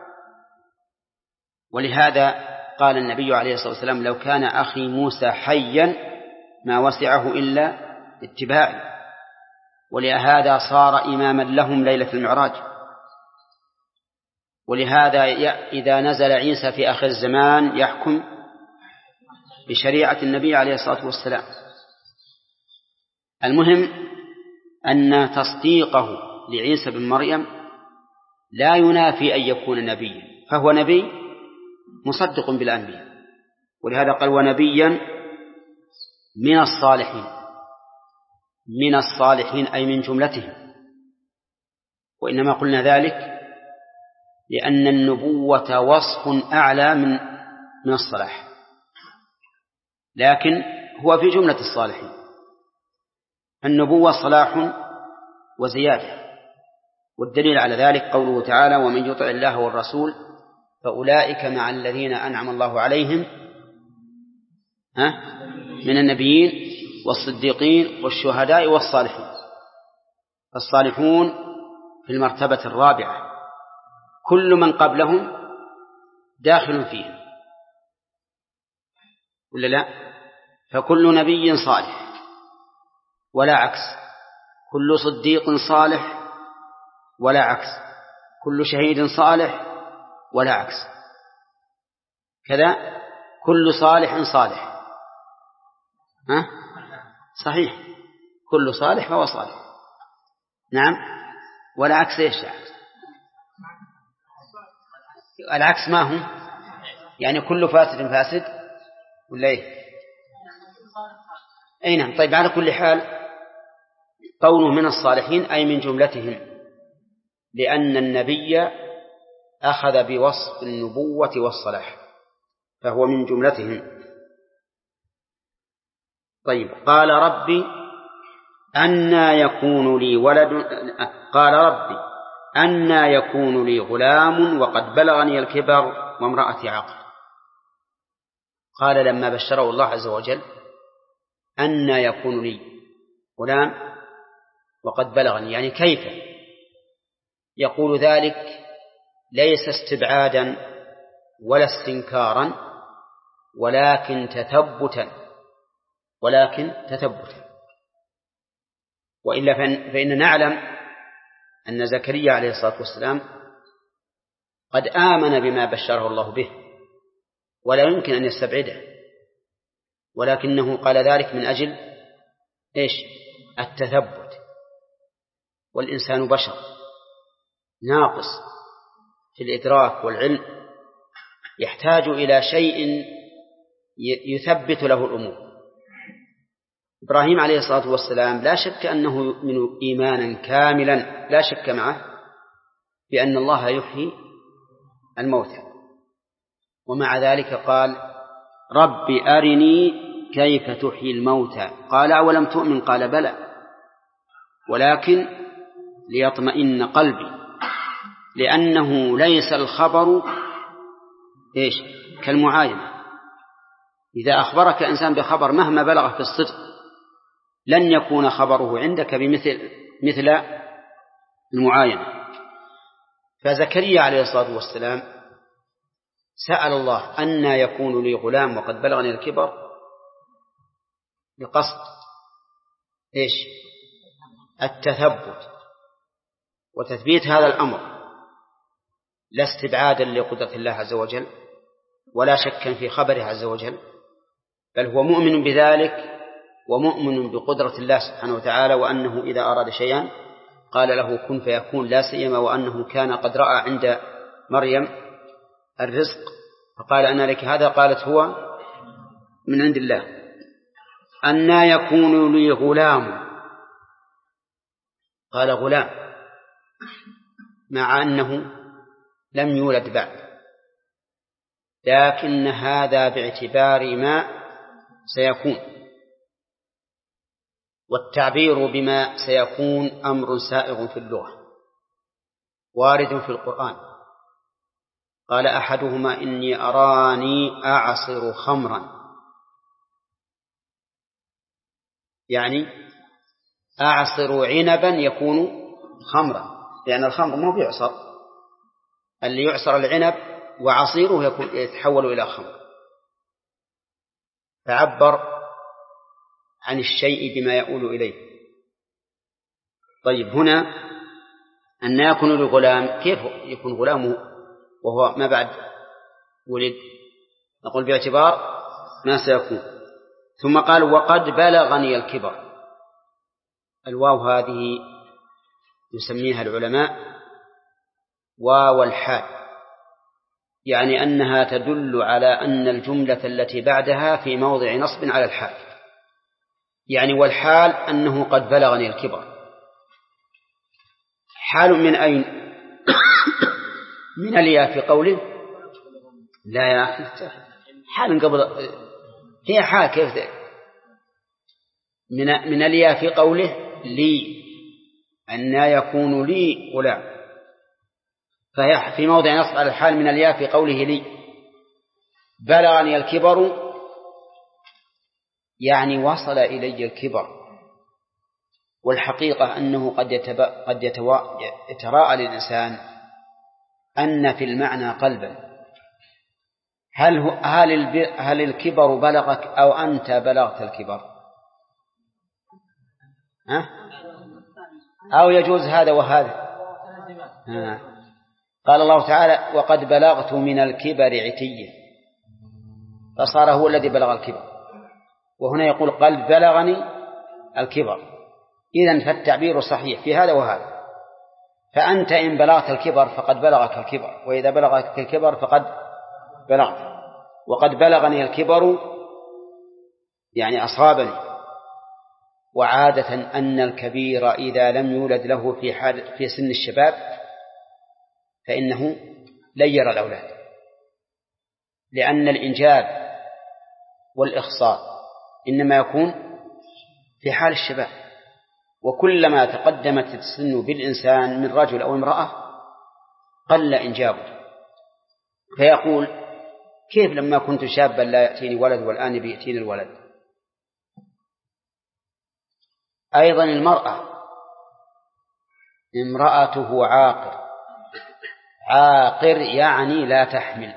ولهذا قال النبي عليه الصلاة والسلام: لو كان أخي موسى حيا ما وسعه إلا اتباعي. ولهذا صار إماما لهم ليلة المعراج. ولهذا إذا نزل عيسى في آخر الزمان يحكم بشريعة النبي عليه الصلاة والسلام. المهم أن تصديقه لعيسى بن مريم لا ينافي أن يكون نبيا، فهو نبي مصدق بالأنبياء. ولهذا قال: ونبيا من الصالحين. من الصالحين أي من جملتهم. وإنما قلنا ذلك لأن النبوة وصف أعلى من من الصلاح، لكن هو في جملة الصالحين. النبوة صلاح وزيادة، والدليل على ذلك قوله تعالى: ومن يطع الله والرسول فأولئك مع الذين أنعم الله عليهم ها من النبيين والصديقين والشهداء والصالحين. الصالحون في المرتبة الرابعة، كل من قبلهم داخل فيهم، ولا لا؟ فكل نبي صالح ولا عكس، كل صديق صالح ولا عكس، كل شهيد صالح ولا عكس، كذا كل صالح صالح. ها؟ صحيح، كل صالح فهو صالح. نعم، ولا عكس. ايش العكس؟ العكس ما هو؟ يعني كل فاسد فاسد ولا ايه؟ اي نعم. طيب، على كل حال قوله من الصالحين أي من جملتهم، لأن النبي أخذ بوصف النبوة والصلاح فهو من جملتهم. طيب، قال: ربي أنى يكون لي ولد قال ربي أنى يكون لي غلام وقد بلغني الكبر وامرأتي عاقر. قال لما بشره الله عز وجل: أنى يكون لي غلام وقد بلغني، يعني كيف؟ يقول ذلك ليس استبعادا ولا استنكارا، ولكن تثبتا ولكن تثبتا وإلا فإن نعلم أن زكريا عليه الصلاة والسلام قد آمن بما بشره الله به ولا يمكن أن يستبعده، ولكنه قال ذلك من أجل إيش؟ التثبت. والإنسان بشر ناقص في الإدراك والعلم، يحتاج إلى شيء يثبت له الأمور. إبراهيم عليه الصلاة والسلام لا شك أنه يؤمن إيمانا كاملا، لا شك معه بأن الله يحيي الموتى، ومع ذلك قال: رب أرني كيف تحيي الموتى. قال: أولم تؤمن؟ قال: بلى، ولكن ليطمئن قلبي، لأنه ليس الخبر إيش؟ كالمعاينة. إذا أخبرك إنسان بخبر مهما بلغ في الصدق لن يكون خبره عندك بمثل مثل المعاينة. فزكريا عليه الصلاة والسلام سأل الله: أنى يكون لي غلام وقد بلغني الكبر، بقصد إيش؟ التثبت وتثبيت هذا الأمر، لا استبعادا لقدرة الله عز وجل ولا شكا في خبره عز وجل، بل هو مؤمن بذلك ومؤمن بقدرة الله سبحانه وتعالى، وأنه إذا أراد شيئا قال له كن فيكون، لا سيما وأنه كان قد رأى عند مريم الرزق فقال: أنا لك هذا؟ قالت: هو من عند الله. أنى يكون لي غلام. قال غلام مع أنه لم يولد بعد، لكن هذا باعتبار ما سيكون، والتعبير بما سيكون أمر سائغ في اللغة وارد في القرآن. قال أحدهما إني أراني أعصر خمرا، يعني أعصر عنبا يكون خمرا، لأن الخمر ما بيعصر، اللي يعصر العنب وعصيره يكون يتحول إلى خمر، فعبر عن الشيء بما يؤول إليه. طيب هنا أن يكون لغلام، كيف يكون غلامه وهو ما بعد ولد؟ نقول باعتبار ما سيكون. ثم قال وقد بلغني الكبر. الواو هذه يسميها العلماء واو الحال، يعني أنها تدل على أن الجملة التي بعدها في موضع نصب على الحال، يعني والحال أنه قد بلغني الكبر. حال من أين؟ من الياء في قوله لا يا أخي، حال قبل هي حال كيف ده؟ من من الياء في قوله لي أن يكون لي غلام، فهي في موضع نصب على الحال من الياء في قوله لي. بلغني الكبر يعني وصل إلي الكبر، والحقيقة أنه قد يتب... قد يتو... يتراءى للإنسان أن في المعنى قلبا. هل هو... هل, الب... هل الكبر بلغك أو أنت بلغت الكبر؟ ها؟ أو يجوز هذا وهذا؟ ها. قال الله تعالى وقد بلغت من الكبر عتيا، فصار هو الذي بلغ الكبر، وهنا يقول قد بلغني الكبر. إذن فالتعبير صحيح في هذا وهذا، فأنت إن بلغت الكبر فقد بلغك الكبر، وإذا بلغك الكبر فقد بلغت. وقد بلغني الكبر يعني أصابني. وعادة أن الكبير إذا لم يولد له في حال في سن الشباب فإنه لن يرى الأولاد، لأن الإنجاب والإخصاب إنما يكون في حال الشباب، وكلما تقدمت السن بالإنسان من رجل أو امرأة قل إنجابه، فيقول كيف لما كنت شابا لا يأتيني ولد والآن بيأتيني الولد. أيضا المرأة امرأته عاقر، عاقر يعني لا تحمل،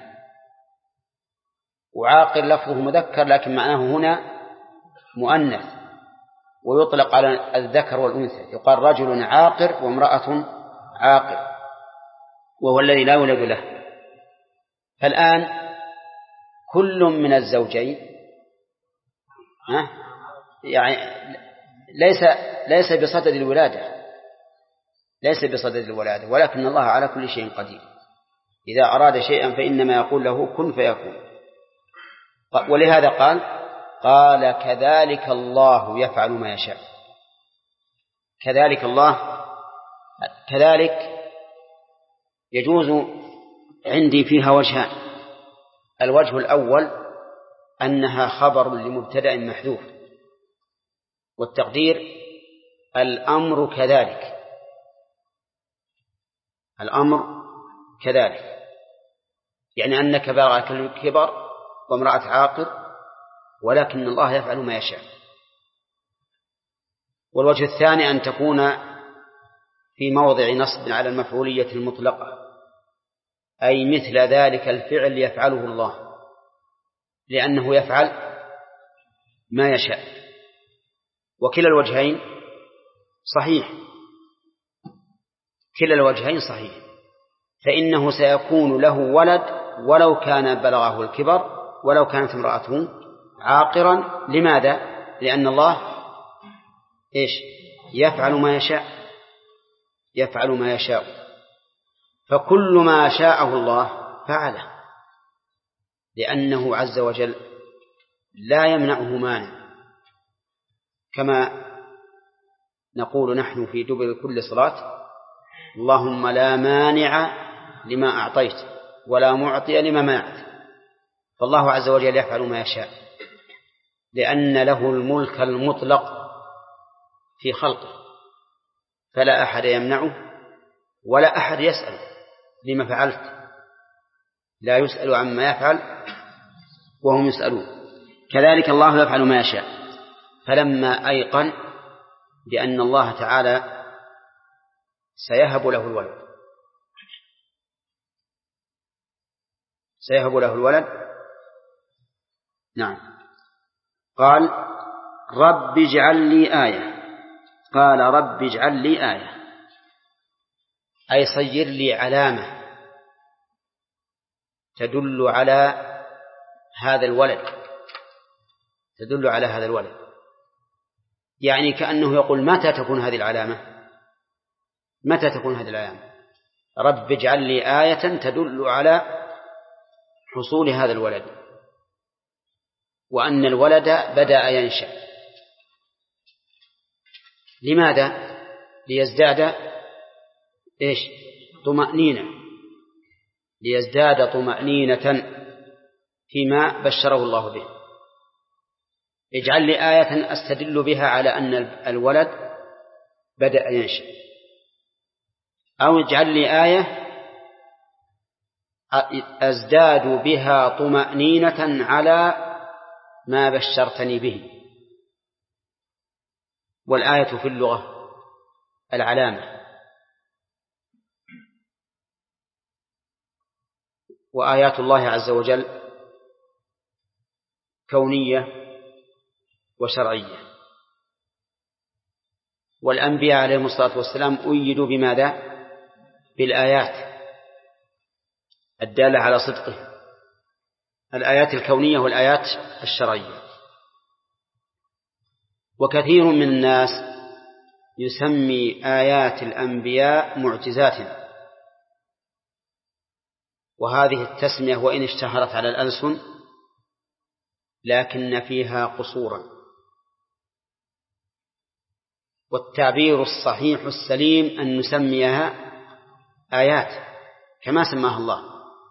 وعاقر لفظه مذكر لكن معناه هنا مؤنث، ويطلق على الذكر والأنثى، يقال رجل عاقر وامرأة عاقر، وهو الذي لا يولد له. فالآن كل من الزوجين ها يعني ليس ليس بصدد الولادة، ليس بصدد الولادة، ولكن الله على كل شيء قدير، إذا أراد شيئا فإنما يقول له كن فيكون. ولهذا قال قال كذلك الله يفعل ما يشاء. كذلك الله، كذلك يجوز عندي فيها وجهان. الوجه الأول أنها خبر لمبتدأ محذوف، والتقدير الأمر كذلك، الأمر كذلك يعني أنك بلغك الكبر وامرأة عاقر، ولكن الله يفعل ما يشاء. والوجه الثاني أن تكون في موضع نصب على المفعولية المطلقة، أي مثل ذلك الفعل يفعله الله، لأنه يفعل ما يشاء. وكلا الوجهين صحيح، كلا الوجهين صحيح، فإنه سيكون له ولد ولو كان بلغه الكبر، ولو كانت امرأته عاقرا. لماذا؟ لأن الله إيش؟ يفعل ما يشاء، يفعل ما يشاء، فكل ما شاءه الله فعله، لأنه عز وجل لا يمنعه مانع، كما نقول نحن في دبر كل صلاة: اللهم لا مانع لما أعطيت ولا معطي لما منعت. فالله عز وجل يفعل ما يشاء، لأن له الملك المطلق في خلقه، فلا أحد يمنعه ولا أحد يسأل لما فعلت، لا يسأل عما يفعل وهم يسألون. كذلك الله يفعل ما يشاء. فلما أيقن بأن الله تعالى سيهب له الولد سيهب له الولد نعم قال: رب اجعل لي آية. قال: رب اجعل لي آية، أي صير لي علامة تدل على هذا الولد تدل على هذا الولد يعني كأنه يقول: متى تكون هذه العلامة؟ متى تكون هذه العلامة؟ رب اجعل لي آية تدل على حصول هذا الولد، وأن الولد بدأ ينشأ. لماذا؟ ليزداد إيش؟ طمأنينة ليزداد طمأنينة فيما بشره الله به. اجعل لي آية أستدل بها على أن الولد بدأ ينشأ، أو اجعل لي آية أزداد بها طمأنينة على ما بشرتني به. والآية في اللغة العلامة، وآيات الله عز وجل كونية وشرعية. والأنبياء عليهم الصلاة والسلام أيدوا بماذا؟ بالآيات الدالة على صدقه، الآيات الكونية والآيات الشرعية. وكثير من الناس يسمي آيات الأنبياء معجزات، وهذه التسمية وإن اشتهرت على الألسن لكن فيها قصورا. والتعبير الصحيح السليم أن نسميها آيات كما سماها الله.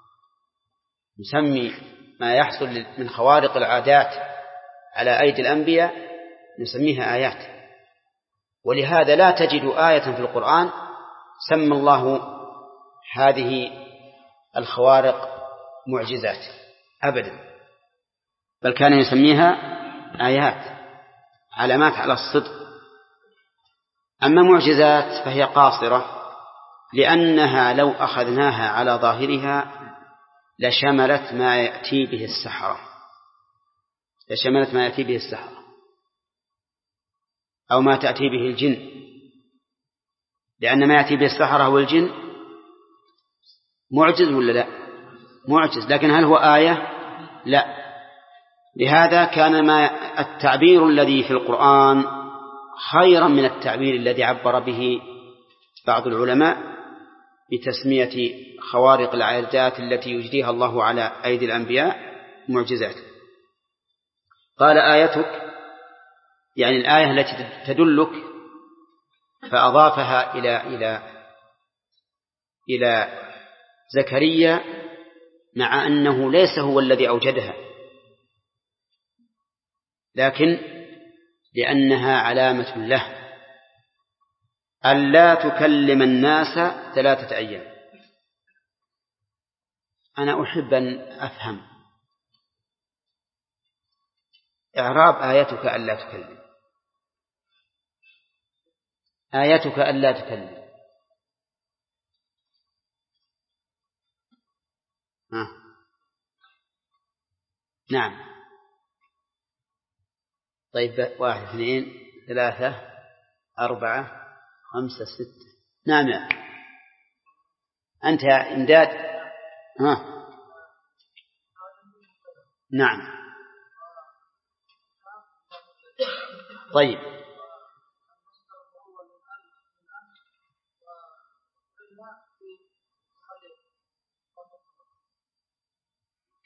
نسمي ما يحصل من خوارق العادات على أيدي الأنبياء نسميها آيات. ولهذا لا تجد آية في القرآن سمى الله هذه الخوارق معجزات أبدا، بل كان يسميها آيات، علامات على الصدق. أما معجزات فهي قاصرة، لأنها لو أخذناها على ظاهرها لشملت ما يأتي به السحرة لشملت ما يأتي به السحرة أو ما تأتي به الجن، لأن ما يأتي به السحرة والجن معجز ولا لا؟ معجز. لكن هل هو آية؟ لا. لهذا كان ما التعبير الذي في القرآن خيرا من التعبير الذي عبر به بعض العلماء بتسمية خوارق العادات التي يجريها الله على أيدي الأنبياء معجزات. قال: آيتك يعني الآية التي تدلك، فأضافها إلى إلى إلى زكريا مع أنه ليس هو الذي أوجدها، لكن لأنها علامة له ألا تكلم الناس ثلاثة أيام. أنا أحب أن أفهم إعراب آيتك ألا تكلم. آيتك ألا تكلم آه. نعم. طيب، واحد اثنين ثلاثة أربعة خمسة ستة. نعم. أنت يا إمداد. ها. نعم. طيب.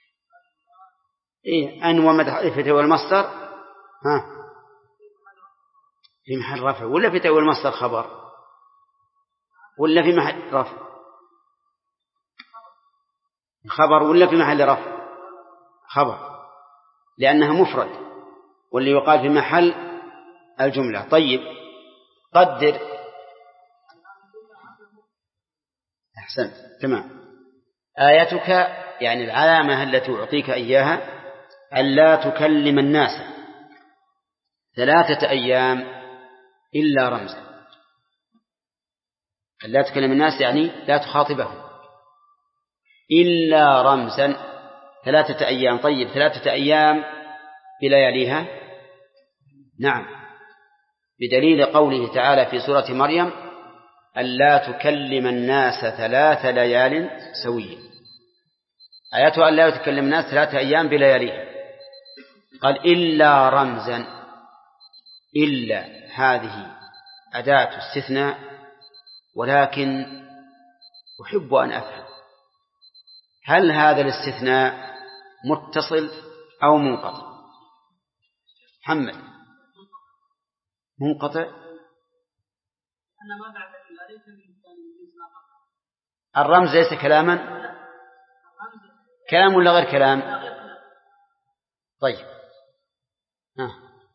إيه أن ومدحفته والمصدر. ها. في محل رفع ولا في تأويل مصدر خبر ولا في محل رفع؟ خبر ولا في محل رفع؟ خبر، لأنها مفرد، واللي يقال في محل الجملة. طيب قدر. أحسنت، تمام. آيتك يعني العلامة التي أعطيك إياها ألا تكلم الناس ثلاثة أيام إلا رمزا. ألا تكلم الناس يعني لا تخاطبهم إلا رمزا ثلاثة أيام. طيب ثلاثة أيام بلياليها؟ نعم، بدليل قوله تعالى في سورة مريم ألا تكلم الناس ثلاث ليال سويا. آياتها ألا تكلم الناس ثلاثة أيام بلياليها. قال إلا رمزا، إلا هذه أداة استثناء، ولكن أحب أن أفهم هل هذا الاستثناء متصل أو منقطع؟ محمد، منقطع. الرمز ليس كلاما، كلام ولا غير كلام؟ طيب آه.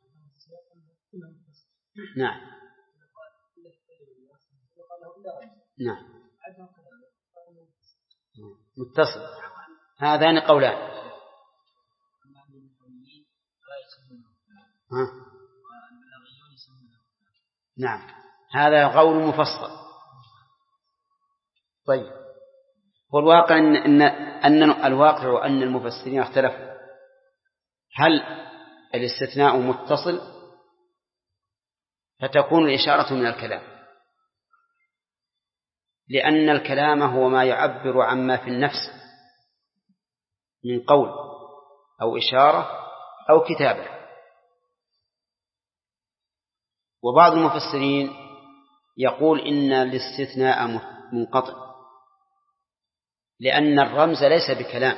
نعم نعم متصل. هذان قولان. ها. نعم هذا قول مفصل. طيب والواقع أن, إن, أن الواقع أن المفسرين اختلفوا هل الاستثناء متصل فتكون الإشارة من الكلام، لأن الكلام هو ما يعبر عما في النفس من قول أو إشارة أو كتابة. وبعض المفسرين يقول إن الاستثناء منقطع، لأن الرمز ليس بكلام،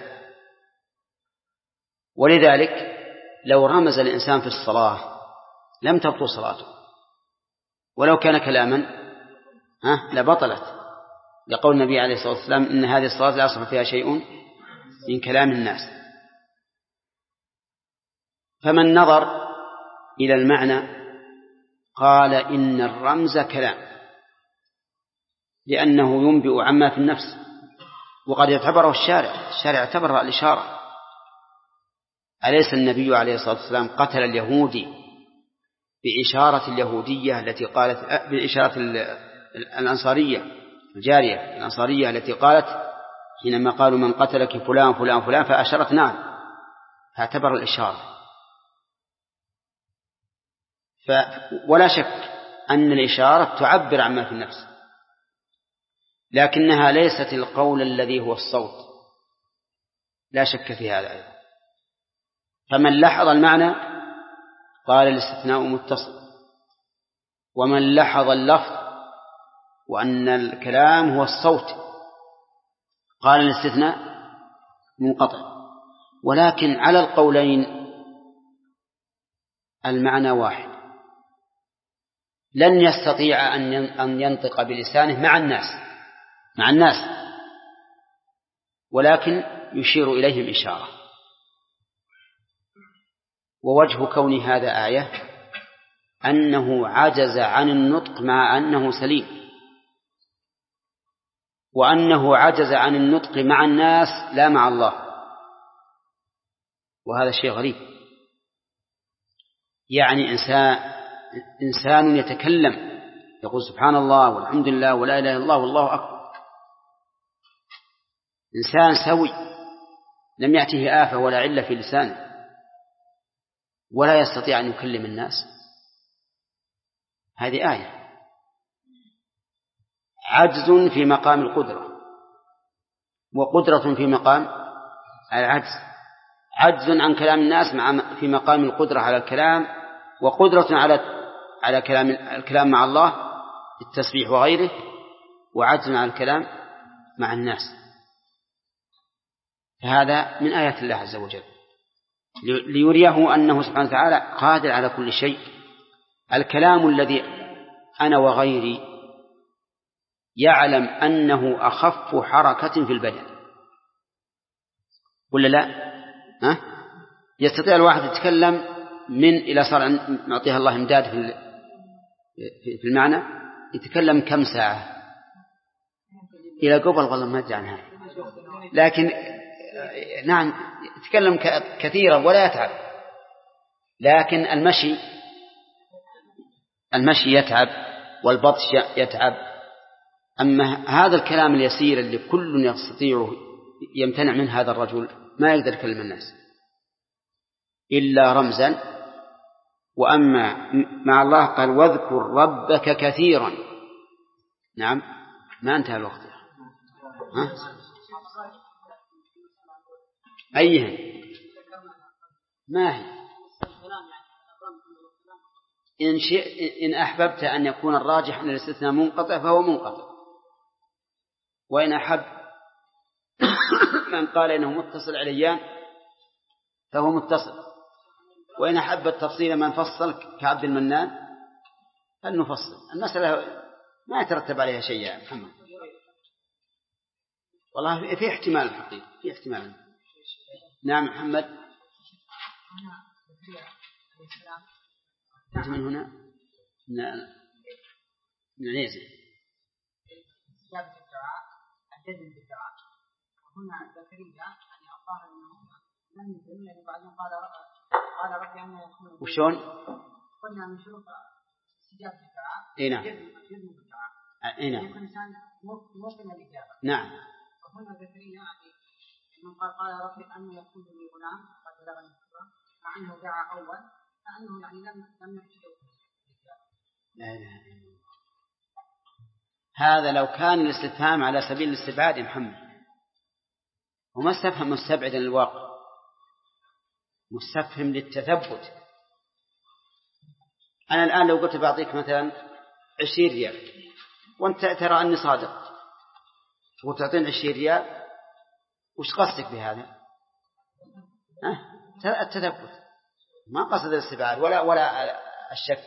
ولذلك لو رمز الإنسان في الصلاة لم تبطل صلاته، ولو كان كلاما ها لبطلت، لقول النبي عليه الصلاة والسلام إن هذه الصلاة لا يصح فيها شيء من كلام الناس. فمن نظر إلى المعنى قال إن الرمز كلام، لأنه ينبئ عما في النفس، وقد يعتبره الشارع الشارع اعتبر الإشارة. أليس النبي عليه الصلاة والسلام قتل اليهودي بإشارة اليهودية التي قالت، بإشارة الأنصارية الجارية الأنصارية التي قالت حينما قالوا من قتلك فلان فلان فلان فأشرت نعم، فاعتبر الإشارة. ف ولا شك أن الإشارة تعبر عما في النفس، لكنها ليست القول الذي هو الصوت، لا شك في هذا أيضا. فمن لحظ المعنى قال الاستثناء متصل، ومن لحظ اللفظ وأن الكلام هو الصوت قال الاستثناء منقطع. ولكن على القولين المعنى واحد، لن يستطيع أن ينطق بلسانه مع الناس مع الناس ولكن يشير إليهم إشارة. ووجه كون هذا آية أنه عجز عن النطق مع أنه سليم، وأنه عجز عن النطق مع الناس لا مع الله، وهذا شيء غريب. يعني إنسان إنسان يتكلم يقول سبحان الله والحمد لله ولا إله إلا الله والله أكبر، إنسان سوي لم يأته آفة ولا علة في لسانه، ولا يستطيع أن يكلم الناس. هذه آية عجز في مقام القدرة، وقدرة في مقام العجز. عجز عن كلام الناس مع في مقام القدرة على الكلام، وقدرة على على كلام الكلام مع الله التسبيح وغيره، وعجز على الكلام مع الناس. فهذا من آيات الله عز وجل ليريه أنه سبحانه وتعالى قادر على كل شيء. الكلام الذي أنا وغيري يعلم أنه أخف حركة في البدن ولا لا؟ ها؟ يستطيع الواحد يتكلم من إلى صار نعطيها الله إمداد في المعنى، يتكلم كم ساعة إلى قبل والله ما أدري عنها، لكن نعم يتكلم كثيرا ولا يتعب. لكن المشي المشي يتعب والبطش يتعب. أما هذا الكلام اليسير اللي كل يستطيع يمتنع من هذا الرجل ما يقدر يكلم الناس إلا رمزا. وأما مع الله قال واذكر ربك كثيرا. نعم ما انتهى الوقت. ها؟ أيها ما هي إن, شئ إن أحببت أن يكون الراجح أن الاستثناء منقطع فهو منقطع، وإن أحب من قال إنه متصل عليان فهو متصل، وإن أحب التفصيل من فصل كعبد المنان فلنفصل. المسألة ما يترتب عليها شيء يا محمد، والله في احتمال الحقيقة في احتمال. نعم محمد أنت من هنا من من عيسى استجابة الدعاء الجزم بالدعاء. وهنا زكريا يعني الظاهر أنه لم يزل يعني بعدين قال قال ربي أن يكون وشون قلنا من شروط استجابة الدعاء إيه نعم الجزم بالدعاء إيه نعم يكون إنسان موقن بالإجابة. نعم. وهنا زكريا يعني من قال قال ربي أن يكون لي غلام قد بلغني الكبر مع أنه دعا أول فأنه يعني لم لم يحتوي. لا لا لا. هذا لو كان الاستفهام على سبيل الاستبعاد يا محمد، وما استفهم مستبعدا للواقع، مستفهم للتثبت. أنا الآن لو قلت بعطيك مثلا عشرين ريال وأنت ترى أني صادق وتعطيني عشرين ريال، وش قصدك بهذا؟ أه؟ التثبت، ما قصد الاستبعاد ولا ولا الشك.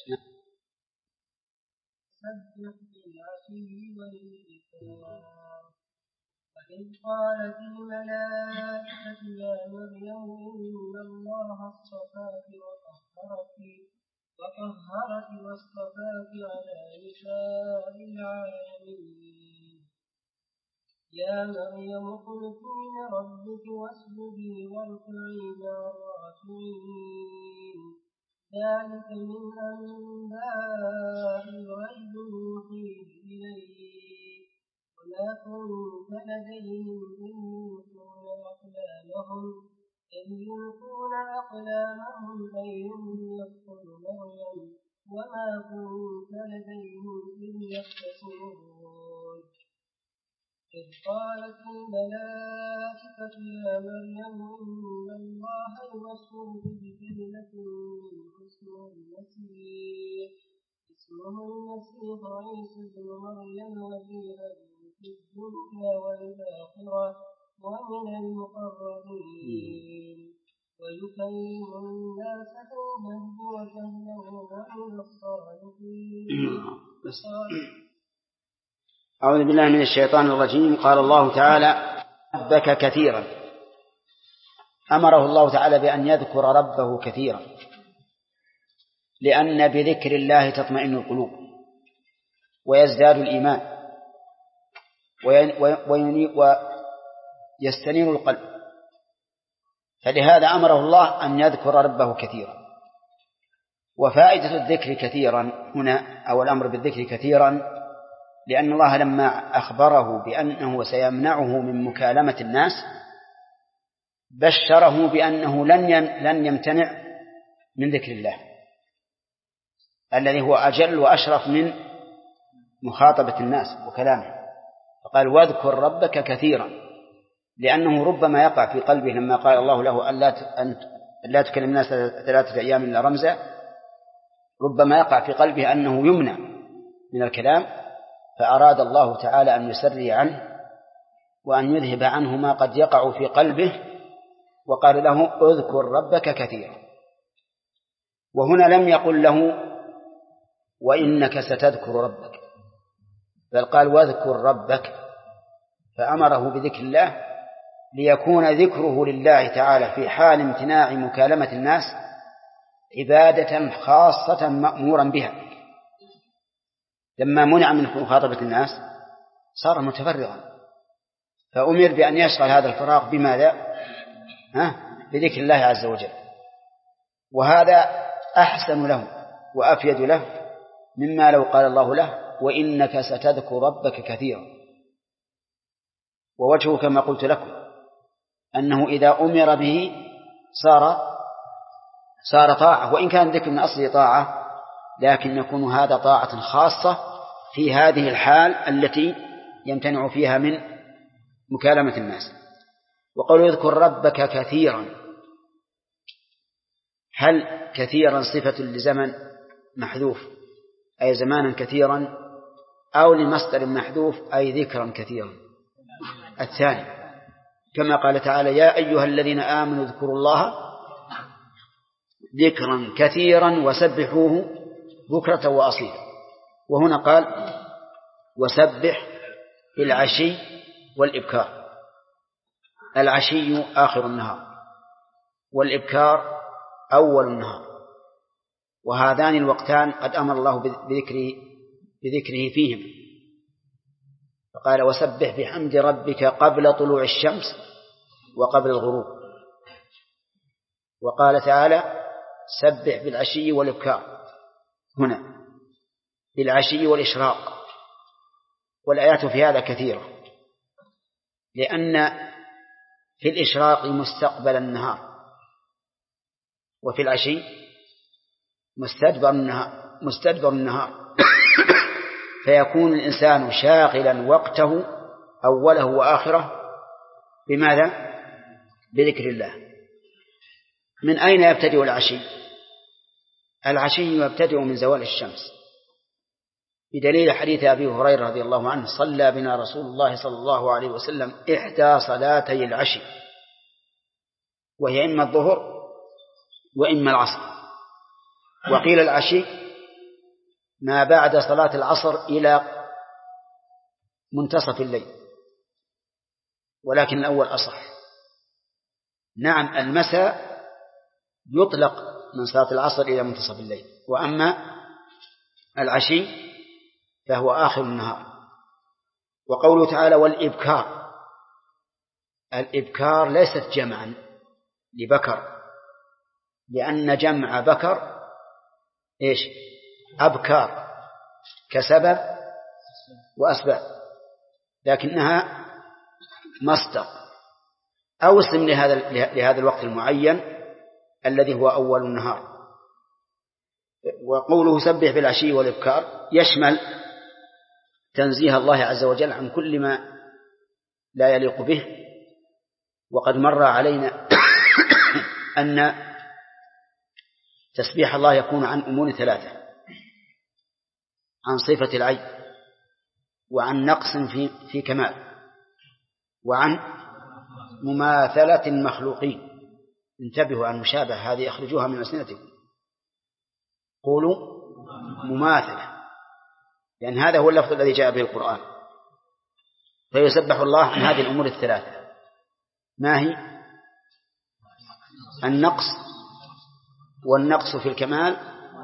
وإذ قالت الملائكة يا مريم إن الله اصطفاك وطهرك وطهرك واصطفاك على نساء العالمين. يا مريم اقنتي لربك واسجدي واركعي مع الراكعين. ذلك من أنباء الغيب نوحيه إليك وما كنت لديهم إذ يلقون أقلامهم إذ يلقون أقلامهم أيهم يكفل مريم وما كنت لديهم إذ يختصمون. إذ قالت الملائكة يا مريم إن الله يبشرك بكلمة منه اسمه المسيح اسمه المسيح عيسى ابن مريم وجيها في الدنيا والآخرة ومن المقربين ويكلم الناس في المهد وكهلا ومن الصالحين. أعوذ بالله من الشيطان الرجيم. قال الله تعالى ربك كثيرا. أمره الله تعالى بأن يذكر ربه كثيرا، لأن بذكر الله تطمئن القلوب ويزداد الإيمان ويستنير القلب، فلهذا أمره الله أن يذكر ربه كثيرا. وفائدة الذكر كثيرا هنا أو الأمر بالذكر كثيرا لأن الله لما أخبره بأنه سيمنعه من مكالمة الناس بشره بأنه لن يمتنع من ذكر الله الذي هو أجل وأشرف من مخاطبة الناس وكلامه. فقال واذكر ربك كثيرا، لأنه ربما يقع في قلبه لما قال الله له أن لا تكلم الناس ثلاثة أيام إلا رمزا، ربما يقع في قلبه أنه يمنع من الكلام، فأراد الله تعالى أن يسري عنه وأن يذهب عنه ما قد يقع في قلبه، وقال له اذكر ربك كثيرا. وهنا لم يقل له وإنك ستذكر ربك، بل قال واذكر ربك، فأمره بذكر الله ليكون ذكره لله تعالى في حال امتناع مكالمة الناس عبادة خاصة مأمورا بها. لما منع من مخاطبة الناس صار متفرغا، فأمر بأن يشغل هذا الفراغ بماذا؟ ها؟ بذكر الله عز وجل، وهذا أحسن له وأفيد له مما لو قال الله له وإنك ستذكر ربك كثيرا. ووجهه كما قلت لكم أنه إذا أمر به صار صار طاعة، وإن كان ذكر من أصله طاعة، لكن يكون هذا طاعة خاصة في هذه الحال التي يمتنع فيها من مكالمة الناس. وقالوا يذكر ربك كثيرا، هل كثيرا صفة لزمن محذوف أي زمانا كثيرا، أو لمصدر محذوف أي ذكرا كثيرا؟ الثاني، كما قال تعالى يا أيها الذين آمنوا اذكروا الله ذكرا كثيرا وسبحوه بكرة وأصيلا. وهنا قال وسبح بالعشي والإبكار، العشي آخر النهار والإبكار أول النهار، وهذان الوقتان قد أمر الله بذكره, بذكره فيهم، فقال وسبح بحمد ربك قبل طلوع الشمس وقبل الغروب. وقال تعالى سبح بالعشي والإبكار هنا بالعشي والإشراق، والآيات في هذا كثيرة، لأن في الإشراق مستقبل النهار، وفي العشي مستدبر النهار, مستدبر النهار فيكون الإنسان شاغلا وقته أوله وآخره بماذا؟ بذكر الله. من أين يبتدئ العشي؟ العشي يبتدئ من زوال الشمس، بدليل حديث أبي هريرة رضي الله عنه صلى بنا رسول الله صلى الله عليه وسلم إحدى صلاتي العشي، وهي إما الظهر وإما العصر. وقيل العشي ما بعد صلاة العصر إلى منتصف الليل، ولكن الأول أصح. نعم المساء يطلق من صلاة العصر إلى منتصف الليل، وأما العشي فهو آخر النهار. وقوله تعالى والإبكار، الإبكار ليست جمعا لبكر، لأن جمع بكر إيش؟ أبكار كسبب وأسباب، لكنها مصدر أو اسم لهذا لهذا الوقت المعين الذي هو أول النهار. وقوله سبح بالعشي والإبكار يشمل تنزيه الله عز وجل عن كل ما لا يليق به. وقد مر علينا أن تسبيح الله يكون عن أمور ثلاثة: عن صفة العيب، وعن نقص في في كمال، وعن مماثلة المخلوقين. انتبهوا عن مشابه هذه أخرجوها من ألسنتكم، قولوا مماثلة، لأن هذا هو اللفظ الذي جاء به القرآن. فيسبح الله عن هذه الأمور الثلاثة. ما هي؟ النقص، والنقص في الكمال،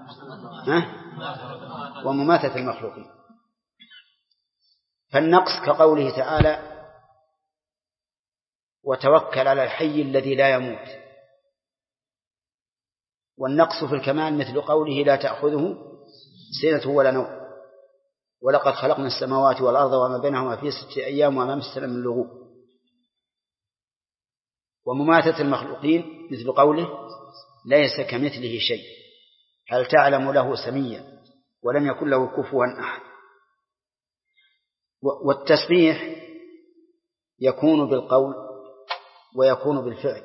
ومماثلة المخلوقين. فالنقص كقوله تعالى وتوكل على الحي الذي لا يموت، والنقص في الكمال مثل قوله لا تأخذه سنة ولا نوم، ولقد خلقنا السماوات والأرض وما بينهما في ستة أيام وما مسنا من لغوب. ومماثلة المخلوقين مثل قوله ليس كمثله شيء هل تعلم له سميا ولم يكن له كفوا أحد. والتسبيح يكون بالقول ويكون بالفعل،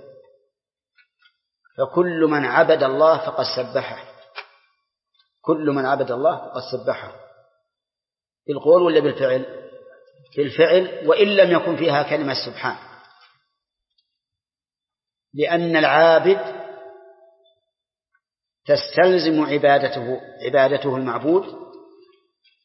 فكل من عبد الله فقد سبحه، كل من عبد الله فقد سبحه بالقول ولا بالفعل؟ بالفعل، وإن لم يكن فيها كلمة سبحان، لأن العابد تستلزم عبادته عبادته المعبود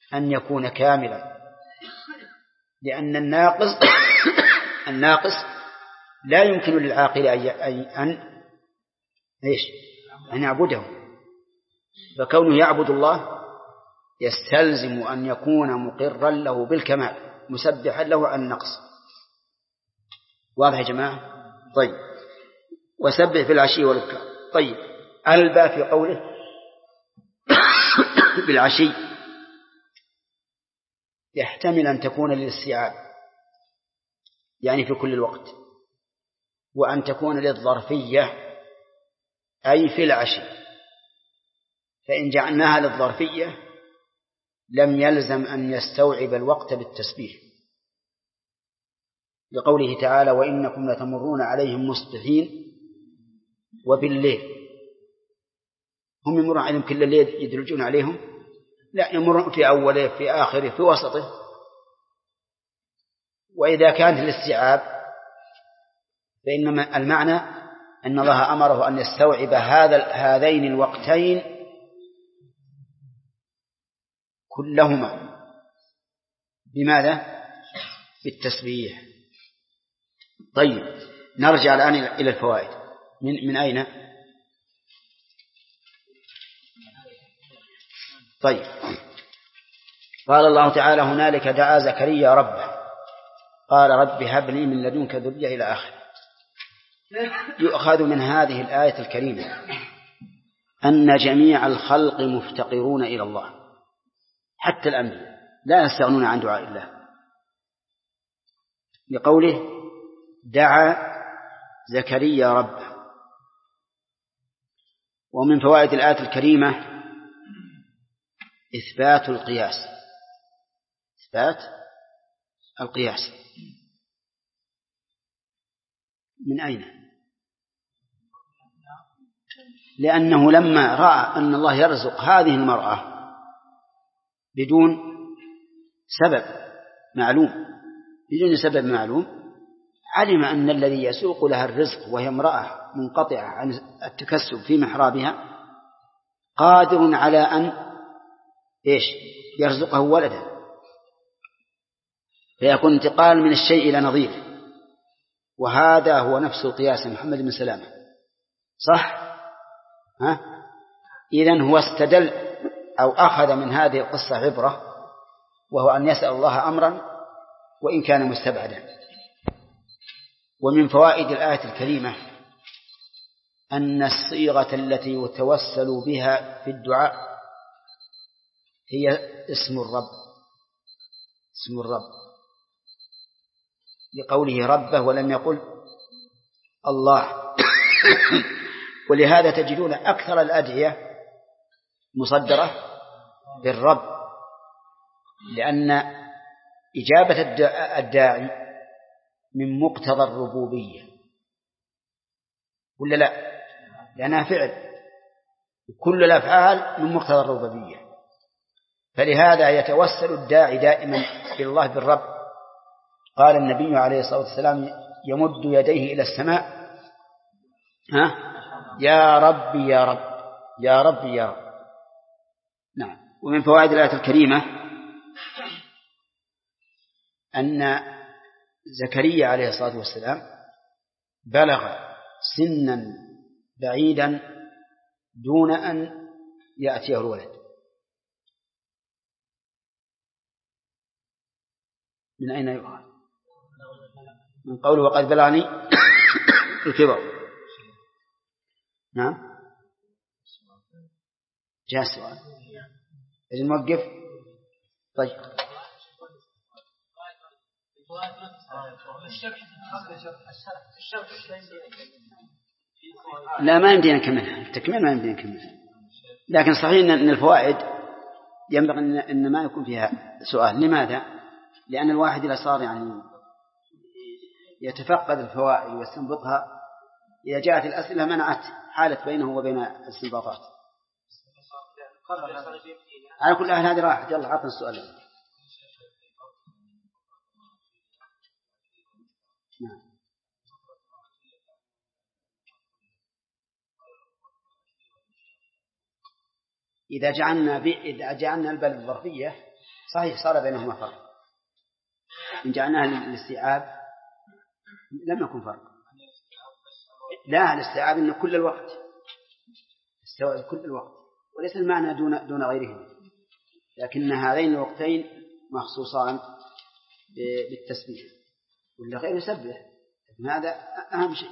أن يكون كاملا، لأن الناقص الناقص لا يمكن للعاقل أن إيش أن يعبده، فكونه يعبد الله يستلزم أن يكون مقرا له بالكمال مسبحا له عن النقص. واضح يا جماعة؟ طيب، وسبح بالعشي والإبكار. طيب، الباء في قوله بالعشي يحتمل أن تكون للاستيعاب يعني في كل الوقت، وأن تكون للظرفية أي في العشي، فإن جعلناها للظرفية لم يلزم أن يستوعب الوقت بالتسبيح، لقوله تعالى وإنكم لتمرون عليهم مصبحين وبالليل. هم يمرون عليهم كل الليل يدرجون عليهم؟ لا، يمرون في أوله في آخره في وسطه. وإذا كانت الاستيعاب فإن المعنى أن الله أمره أن يستوعب هذا هذين الوقتين كلهما بماذا؟ بالتسبيح. طيب، نرجع الآن إلى الفوائد. من, من أين؟ طيب، قال الله تعالى هنالك دعا زكريا ربه قال رب هب لي من لدنك ذرية إلى آخر. يؤخذ من هذه الآية الكريمة أن جميع الخلق مفتقرون إلى الله، حتى الأنبياء لا يستغنون عن دعاء الله، لقوله دعا زكريا ربه. ومن فوائد الآية الكريمة إثبات القياس، إثبات القياس. من أين؟ لأنه لما رأى أن الله يرزق هذه المرأة بدون سبب معلوم بدون سبب معلوم علم أن الذي يسوق لها الرزق وهي امرأة منقطعة عن التكسب في محرابها قادر على أن إيش يرزقه ولدا، فيكون انتقال من الشيء إلى نظير. وهذا هو نفس القياس محمد بن سلامة، صح؟ ها؟ إذن هو استدل أو أخذ من هذه القصة عبرة، وهو أن يسأل الله أمرا وإن كان مستبعدا. ومن فوائد الآية الكريمة أن الصيغة التي يتوسل بها في الدعاء هي اسم الرب، اسم الرب، لقوله ربه ولم يقل الله. ولهذا تجدون أكثر الأدعية مصدرة بالرب، لأن إجابة الداعي من مقتضى الربوبية، ولا لا؟ لأنها فعل، كل الأفعال من مقتضى الربوبية، فلهذا يتوسل الداعي دائما إلى الله بالرب. قال النبي عليه الصلاة والسلام يمد يديه إلى السماء ها يا رب يا رب يا رب يا رب. نعم. ومن فوائد الآية الكريمة أن زكريا عليه الصلاة والسلام بلغ سنا بعيدا دون أن يأتيه الولد. من أين يؤخذ؟ من قوله وقد بلغني الكبر. نعم، جاء السؤال. إذن نوقف. طيب، لا ما يمدينا نكملها، التكميل ما يمدينا نكملها، لكن صحيح أن الفوائد ينبغي أن ما يكون فيها سؤال. لماذا؟ لأن الواحد إذا صار يعني يتفقد الفوائد ويستنبطها، إذا جاءت الأسئلة منعت حالة بينه وبين الاستنباطات. على كل أهل هذه راحت. يلا عطنا السؤال. نعم. إذا جعلنا ب... إذا جعلنا الباء الظرفية صحيح صار بينهما فرق. إن جعلناها للاستيعاب لم يكن فرق. لا، الاستيعاب إنه كل الوقت استوعب كل الوقت، وليس المعنى دون دون غيرهم، لكن هذين الوقتين مخصوصان بالتسبيح، ولا غير يسبح، هذا أهم شيء.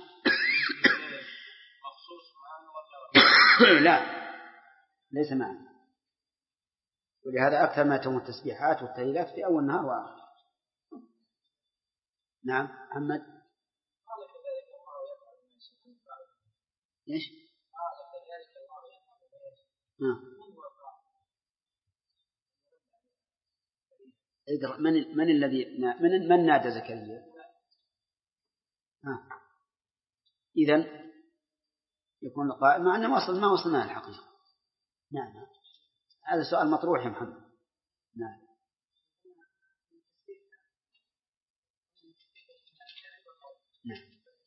لا ليس معنى، ولهذا أكثر ما تكون التسبيحات والتهليلات في أول النهار وآخر. نعم محمد. إيش؟ آه. من من الذي من من نادى زكريا؟ آه. إذن يكون القائل مع أنه وصل ما وصلنا الحقيقة. نعم هذا سؤال مطروح يا محمد. نعم. نعم.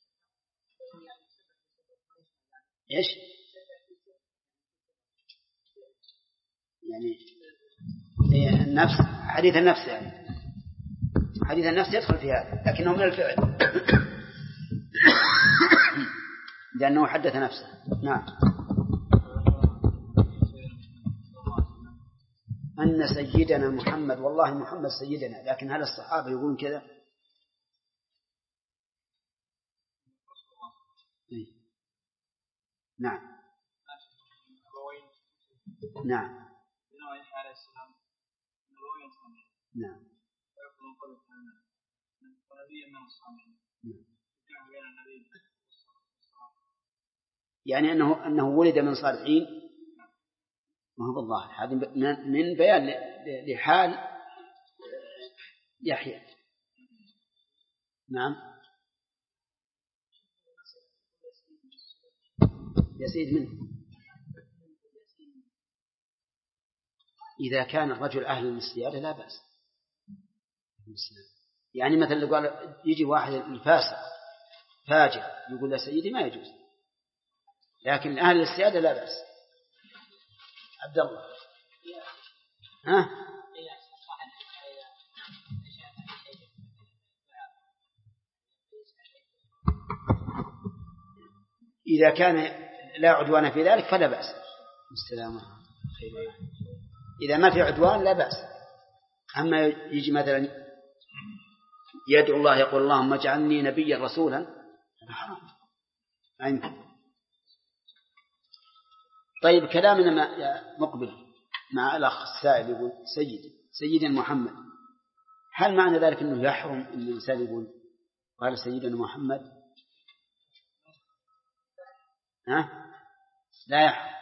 إيش؟ يعني النفس، حديث النفس، يعني حديث النفس يدخل في هذا، لكنه من الفعل لأنه حدث نفسه. نعم. أن سيدنا محمد، والله محمد سيدنا، لكن هل الصحابة يقولون كذا؟ نعم. نعم. نعم. يعني أنه أنه ولد من صالحين، ما هو بالله، هذا من بيان لحال يحيى. نعم. يزيد منه إذا كان الرجل أهل للسيادة لا بأس. يعني مثلا قال يجي واحد الفاسق فاجر يقول له سيدي ما يجوز، لكن أهل السيادة لا بأس. عبد الله. ها؟ إذا كان لا عدوان في ذلك فلا بأس. السلام. إذا ما في عدوان لا بأس. أما يجي مثلا يدعو الله يقول اللهم اجعلني نبيا رسولا، حرام عندك. طيب كلامنا مقبل مع الأخ السائل يقول سيد سيدنا محمد، هل معنى ذلك أنه يحرم أن الإنسان يقول قال سيدنا محمد؟ ها؟ لا يحرم.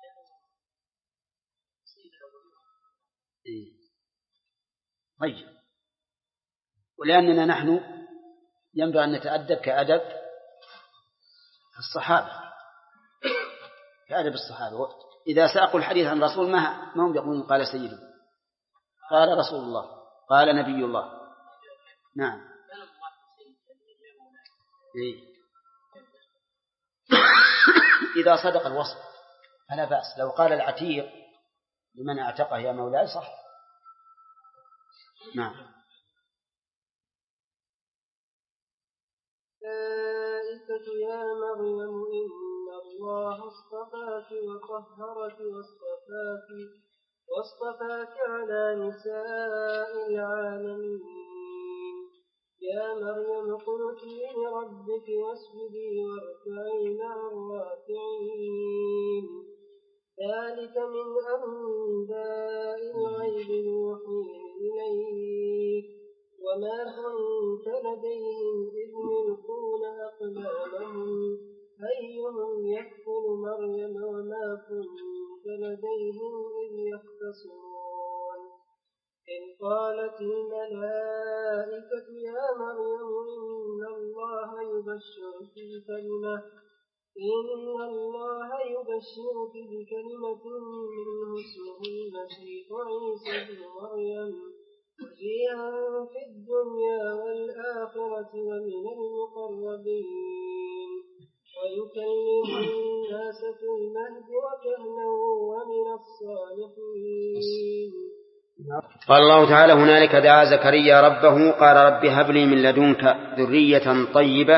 إيه. طيب، ولأننا نحن ينبغي أن نتأدب كأدب الصحابة، كأدب الصحابة. إذا ساقوا الحديث عن رسول ما ما هم يقولون قال سيدي، قال رسول الله، قال نبي الله. نعم. إيه. إذا صدق الوصف فلا بأس. لو قال العتيق لمن اعتقه يا مولاي صح. نعم. الملائكة يا مريم إن الله اصطفاك وطهرك واصطفاك واصطفاك على نساء العالمين. يا مريم اقنتي لربك واسجدي واركعي مع الراكعين. ذلك من أنباء الغيب نوحيه إليك وما كنت لديهم إذ يلقون أقلامهم أيهم يكفل مريم وما كنت لديهم إذ يختصمون. إذ قالت الملائكة يا مريم إن الله يبشرك بكلمة إن الله يبشرك بكلمة منه اسمه المسيح عيسى ابن مريم وجيها في الدنيا والآخرة ومن المقربين ويكلم الناس في المهد وكهلا ومن الصالحين قال الله تعالى: هنالك دعا زكريا ربه قال رب هب لي من لدنك ذرية طيبة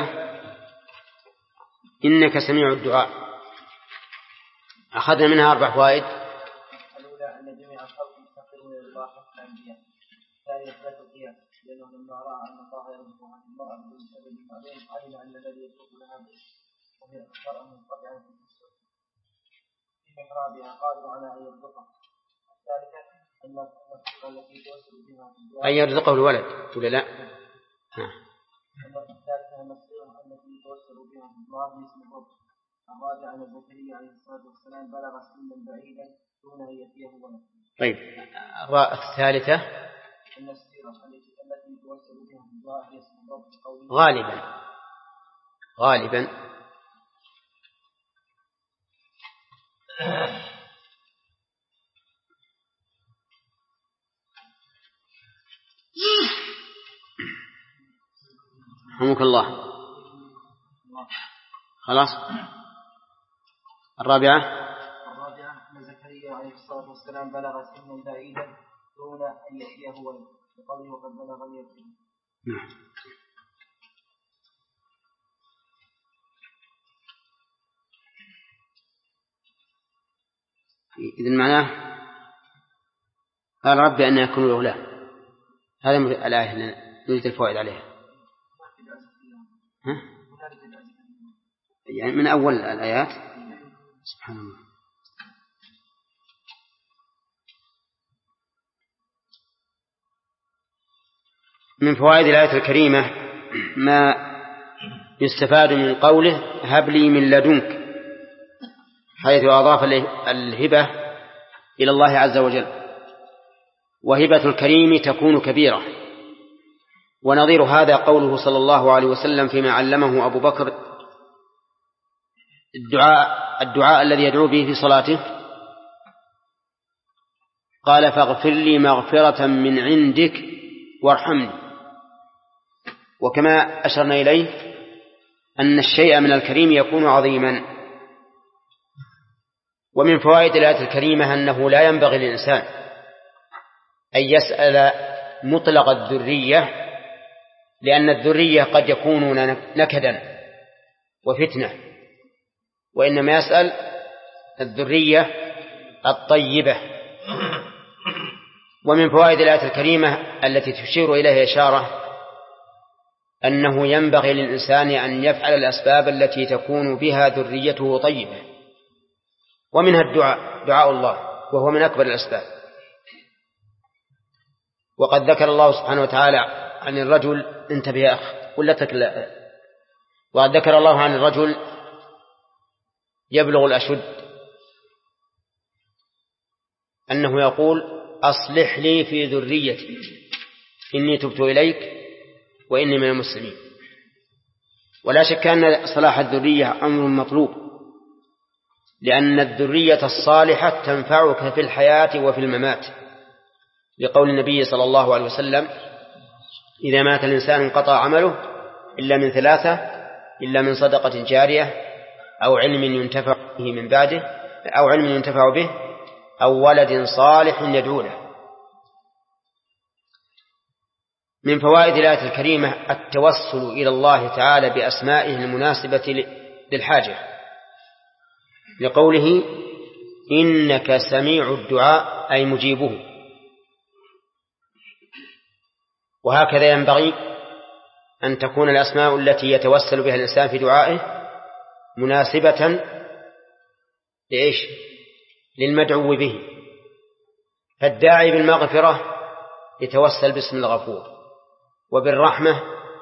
إنك سميع الدعاء. أخذنا منها أربع فوائد. الأولى أن جميع الخلق يستقرون إلى الله حق الأنبياء. الثانية إثبات القياس، لأنه لما رأى أن الله يرزق عن المرأة بدون سبب معلوم علم أن الذي يرزق لها به وهي أخبار أن ينقطع في السر في محرابها قادر على أن يرزقه. الثالثة أن الثقة التي توصل بها أن يرزقه الولد ولا لا؟ الثالثة أن الصيغة التي توصل بها الله باسم الرب. الرابع أن زكريا عليه الصلاة والسلام بلغ سنا بعيدا دون أن يأتيه ولد. طيب الثالثة أن الصيغة التي توصل بها الله باسم الرب غالبا غالبا رحمك الله. خلاص. الرابعة الرابعة أن زكريا عليه الصلاة والسلام بلغ سنا بعيدا دون أن يأتيه ولد بقوله وقد بلغ اليتيم. نعم. إذن معناه قال رب أن يكون له غلام. هذا الآية اللي نريد الفوائد عليها. ها؟ يعني من أول الآيات. سبحان الله. من فوائد الآية الكريمة ما يستفاد من قوله هب لي من لدنك، حيث أضاف الهبة إلى الله عز وجل، وهبة الكريم تكون كبيرة. ونظير هذا قوله صلى الله عليه وسلم فيما علمه أبو بكر الدعاء الدعاء الذي يدعو به في صلاته، قال فاغفر لي مغفرة من عندك وارحمني. وكما أشرنا إليه أن الشيء من الكريم يكون عظيما. ومن فوائد الآية الكريمة أنه لا ينبغي للإنسان أن يسأل مطلق الذرية، لأن الذرية قد يكون نكدا وفتنة، وإنما يسأل الذرية الطيبة. ومن فوائد الآية الكريمة التي تشير إليها إشارة أنه ينبغي للإنسان أن يفعل الأسباب التي تكون بها ذريته طيبة، ومنها الدعاء دعاء الله، وهو من أكبر الأسباب. وقد ذكر الله سبحانه وتعالى عن الرجل انتبه يا أخ ولا تكلا وقد ذكر الله عن الرجل يبلغ الأشد أنه يقول أصلح لي في ذريتي إني تبت إليك وإني من المسلمين. ولا شك أن صلاح الذرية أمر مطلوب، لأن الذرية الصالحة تنفعك في الحياة وفي الممات، لقول النبي صلى الله عليه وسلم إذا مات الإنسان انقطع عمله إلا من ثلاثة، إلا من صدقة جارية أو علم ينتفع به من بعده أو علم ينتفع به أو ولد صالح يدعو له. من فوائد الآية الكريمة التوسل إلى الله تعالى بأسمائه المناسبة للحاجة، لقوله إنك سميع الدعاء أي مجيبه. وهكذا ينبغي أن تكون الأسماء التي يتوسل بها الإنسان في دعائه مناسبة لإيش؟ للمدعو به. فالداعي بالمغفرة يتوسل باسم الغفور، وبالرحمة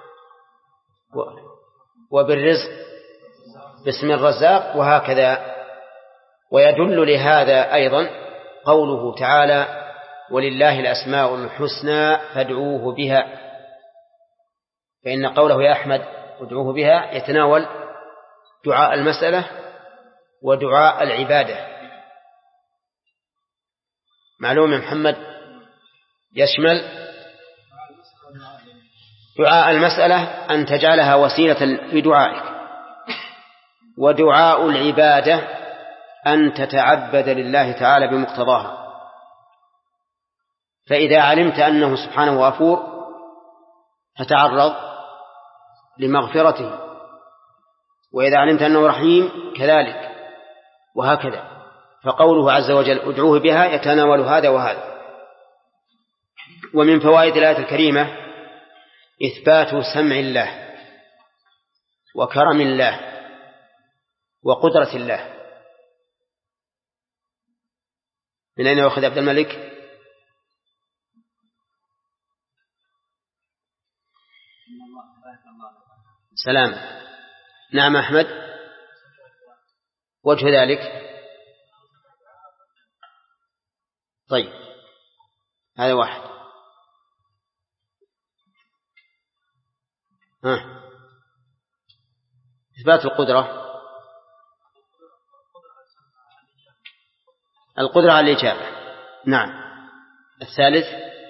وبالرزق باسم الرزاق، وهكذا. ويدل لهذا أيضا قوله تعالى ولله الأسماء الحسنى فادعوه بها، فإن قوله يا أحمد ادعوه بها يتناول دعاء المسألة ودعاء العبادة. معلوم يا محمد يشمل دعاء المسألة أن تجعلها وسيلة في دعائك، ودعاء العبادة أن تتعبد لله تعالى بمقتضاها. فإذا علمت أنه سبحانه غفور فتعرض لمغفرته، وإذا علمت أنه رحيم كذلك، وهكذا. فقوله عز وجل ادعوه بها يتناول هذا وهذا. ومن فوائد الآية الكريمة إثبات سمع الله وكرم الله وقدرة الله. من أين يأخذ عبد الملك؟ سلام. نعم أحمد. وجه ذلك؟ طيب هذا واحد. ها. إثبات القدرة، القدرة على الإجابة. نعم. الثالث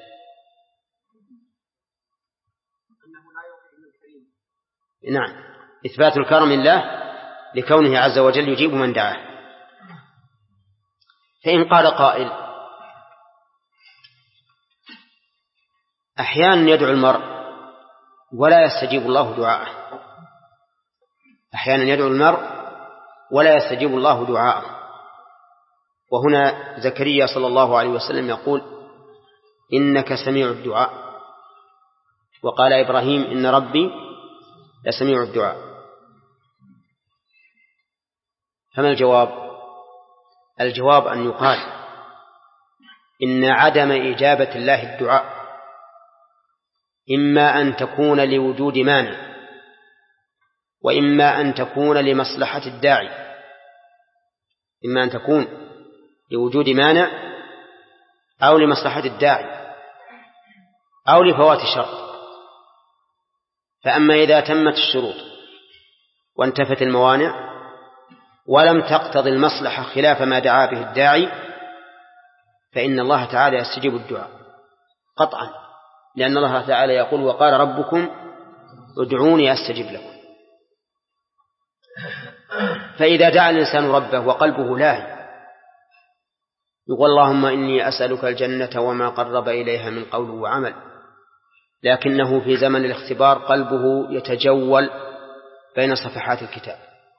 نعم إثبات الكرم لله لكونه عز وجل يجيب من دعاه. فإن قال قائل أحيانا يدعو المرء ولا يستجيب الله دعاءه، أحيانا يدعو المرء ولا يستجيب الله دعاءه. وهنا زكريا صلى الله عليه وسلم يقول إنك سميع الدعاء، وقال إبراهيم إن ربي لسميع الدعاء. فما الجواب؟ الجواب أن يقال إن عدم إجابة الله الدعاء إما أن تكون لوجود مانع، وإما أن تكون لمصلحة الداعي. إما أن تكون لوجود مانع أو لمصلحة الداعي أو لفوات شرط. فأما إذا تمت الشروط وانتفت الموانع ولم تقتضي المصلحة خلاف ما دعا به الداعي فإن الله تعالى يستجيب الدعاء قطعا، لأن الله تعالى يقول وقال ربكم ادعوني أستجب لكم. فإذا دعا الإنسان ربه وقلبه لاهي يقول اللهم إني أسألك الجنة وما قرب إليها من قول وعمل، لكنه في زمن الاختبار قلبه يتجول بين صفحات الكتاب،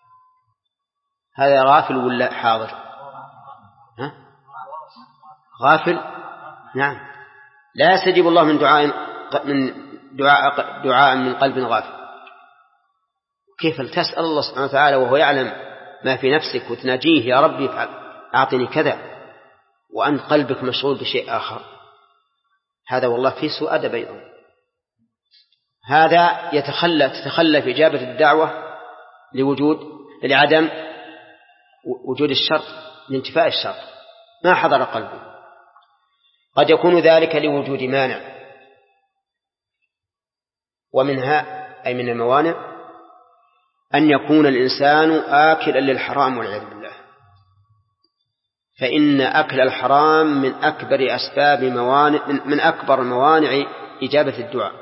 هذا غافل ولا حاضر؟ ها؟ غافل. نعم، لا يستجيب الله من دعاء من دعاء دعاء من قلب غافل. كيف تسأل الله سبحانه وتعالى وهو يعلم ما في نفسك وتناجيه يا ربي أعطني كذا وأنت قلبك مشغول بشيء آخر؟ هذا والله في سوء أدب أيضا. هذا يتخلى تتخلى في إجابة الدعوة لوجود لعدم وجود الشرط، لانتفاء الشرط، ما حضر قلبه. قد يكون ذلك لوجود مانع، ومنها أي من الموانع أن يكون الإنسان آكلا للحرام والعياذ بالله، فإن أكل الحرام من أكبر أسباب موانع من أكبر موانع إجابة الدعاء،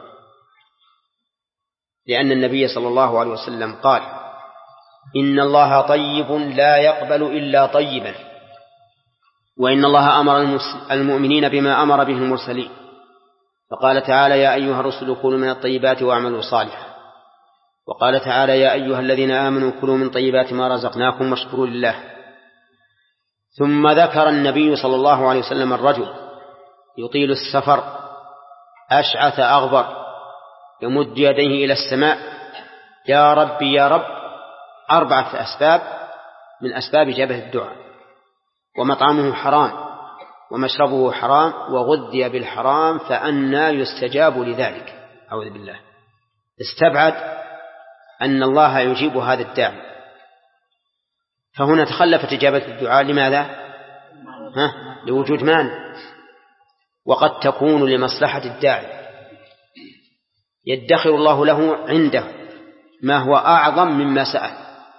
لأن النبي صلى الله عليه وسلم قال إن الله طيب لا يقبل إلا طيبا، وإن الله أمر المؤمنين بما أمر به المرسلين، فقال تعالى يا أيها الرسل كلوا من الطيبات واعملوا صالحا، وقال تعالى يا أيها الذين آمنوا كلوا من طيبات ما رزقناكم واشكروا لله. ثم ذكر النبي صلى الله عليه وسلم الرجل يطيل السفر أشعث أغبر يمد يديه إلى السماء يا ربي يا رب، أربعة أسباب من أسباب إجابة الدعاء: ومطعمه حرام ومشربه حرام وغذي بالحرام فأنى يستجاب لذلك. أعوذ بالله. استبعد أن الله يجيب هذا الداعي، فهنا تخلفت إجابة الدعاء. لماذا؟ ها؟ لوجود مانع، وقد تكون لمصلحة الداعي، يدخر الله له عنده ما هو أعظم مما سأل،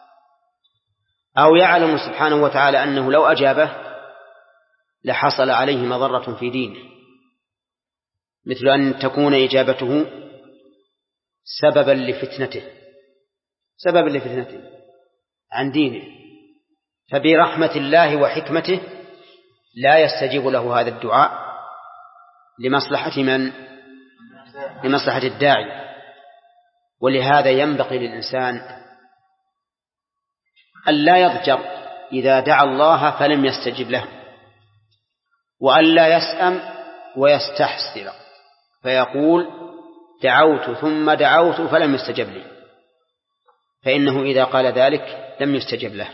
أو يعلم سبحانه وتعالى أنه لو أجابه لحصل عليه مضرة في دينه، مثل أن تكون إجابته سببا لفتنته سببا لفتنته عن دينه، فبرحمة الله وحكمته لا يستجيب له هذا الدعاء لمصلحة من؟ لمصلحة الداعي. ولهذا ينبغي للإنسان أن لا يضجر إذا دعا الله فلم يستجب له، وأن لا يسأم ويستحسر فيقول دعوت ثم دعوت فلم يستجب لي، فإنه إذا قال ذلك لم يستجب له.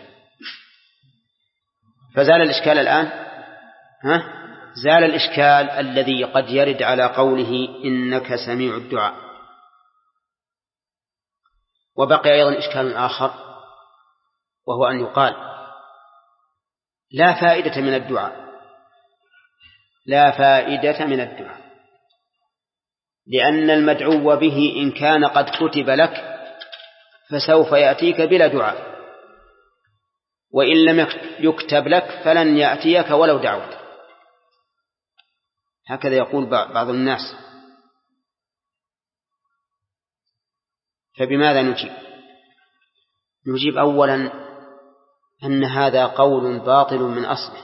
فزال الإشكال الآن، ها؟ زال الإشكال الذي قد يرد على قوله إنك سميع الدعاء. وبقي أيضا إشكال آخر، وهو أن يقال لا فائدة من الدعاء، لا فائدة من الدعاء، لأن المدعو به إن كان قد كتب لك فسوف يأتيك بلا دعاء، وإن لم يكتب لك فلن يأتيك ولو دعوت. هكذا يقول بعض الناس. فبماذا نجيب؟ نجيب أولا أن هذا قول باطل من أصله،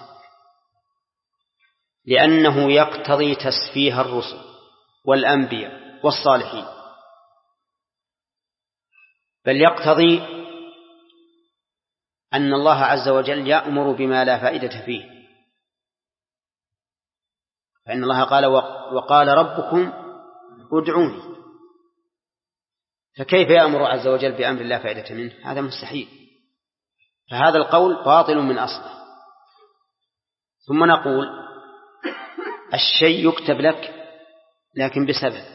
لأنه يقتضي تسفيه الرسل والأنبياء والصالحين، بل يقتضي أن الله عز وجل يأمر بما لا فائدة فيه. فإن الله قال وقال ربكم ادعوني، فكيف يأمر عز وجل بأمر لا فائدة منه؟ هذا مستحيل. فهذا القول باطل من أصله. ثم نقول الشيء يكتب لك لكن بسبب،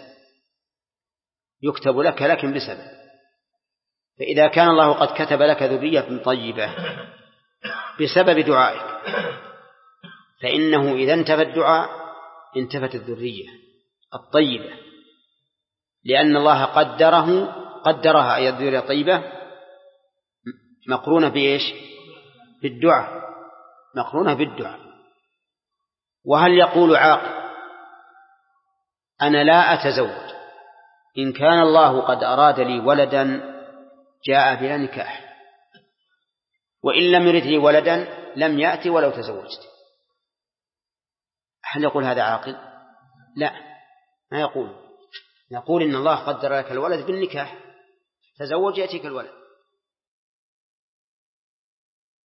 يكتب لك لكن بسبب. فإذا كان الله قد كتب لك ذرية طيبة بسبب دعائك، فإنه إذا انتفى الدعاء انتفت الذرية الطيبة، لأن الله قدره قدرها أي الذرية الطيبة مقرونة بإيش؟ بالدعاء، مقرونة بالدعاء. وهل يقول عاقل أنا لا أتزوج إن كان الله قد أراد لي ولدا جاء بلا نكاح، وإن لم يرد لي ولدا لم يأتي ولو تزوجت؟ هل يقول هذا عاقل؟ لا، ما يقول. نقول إن الله قدر لك الولد بالنكاح، تزوج يأتيك الولد.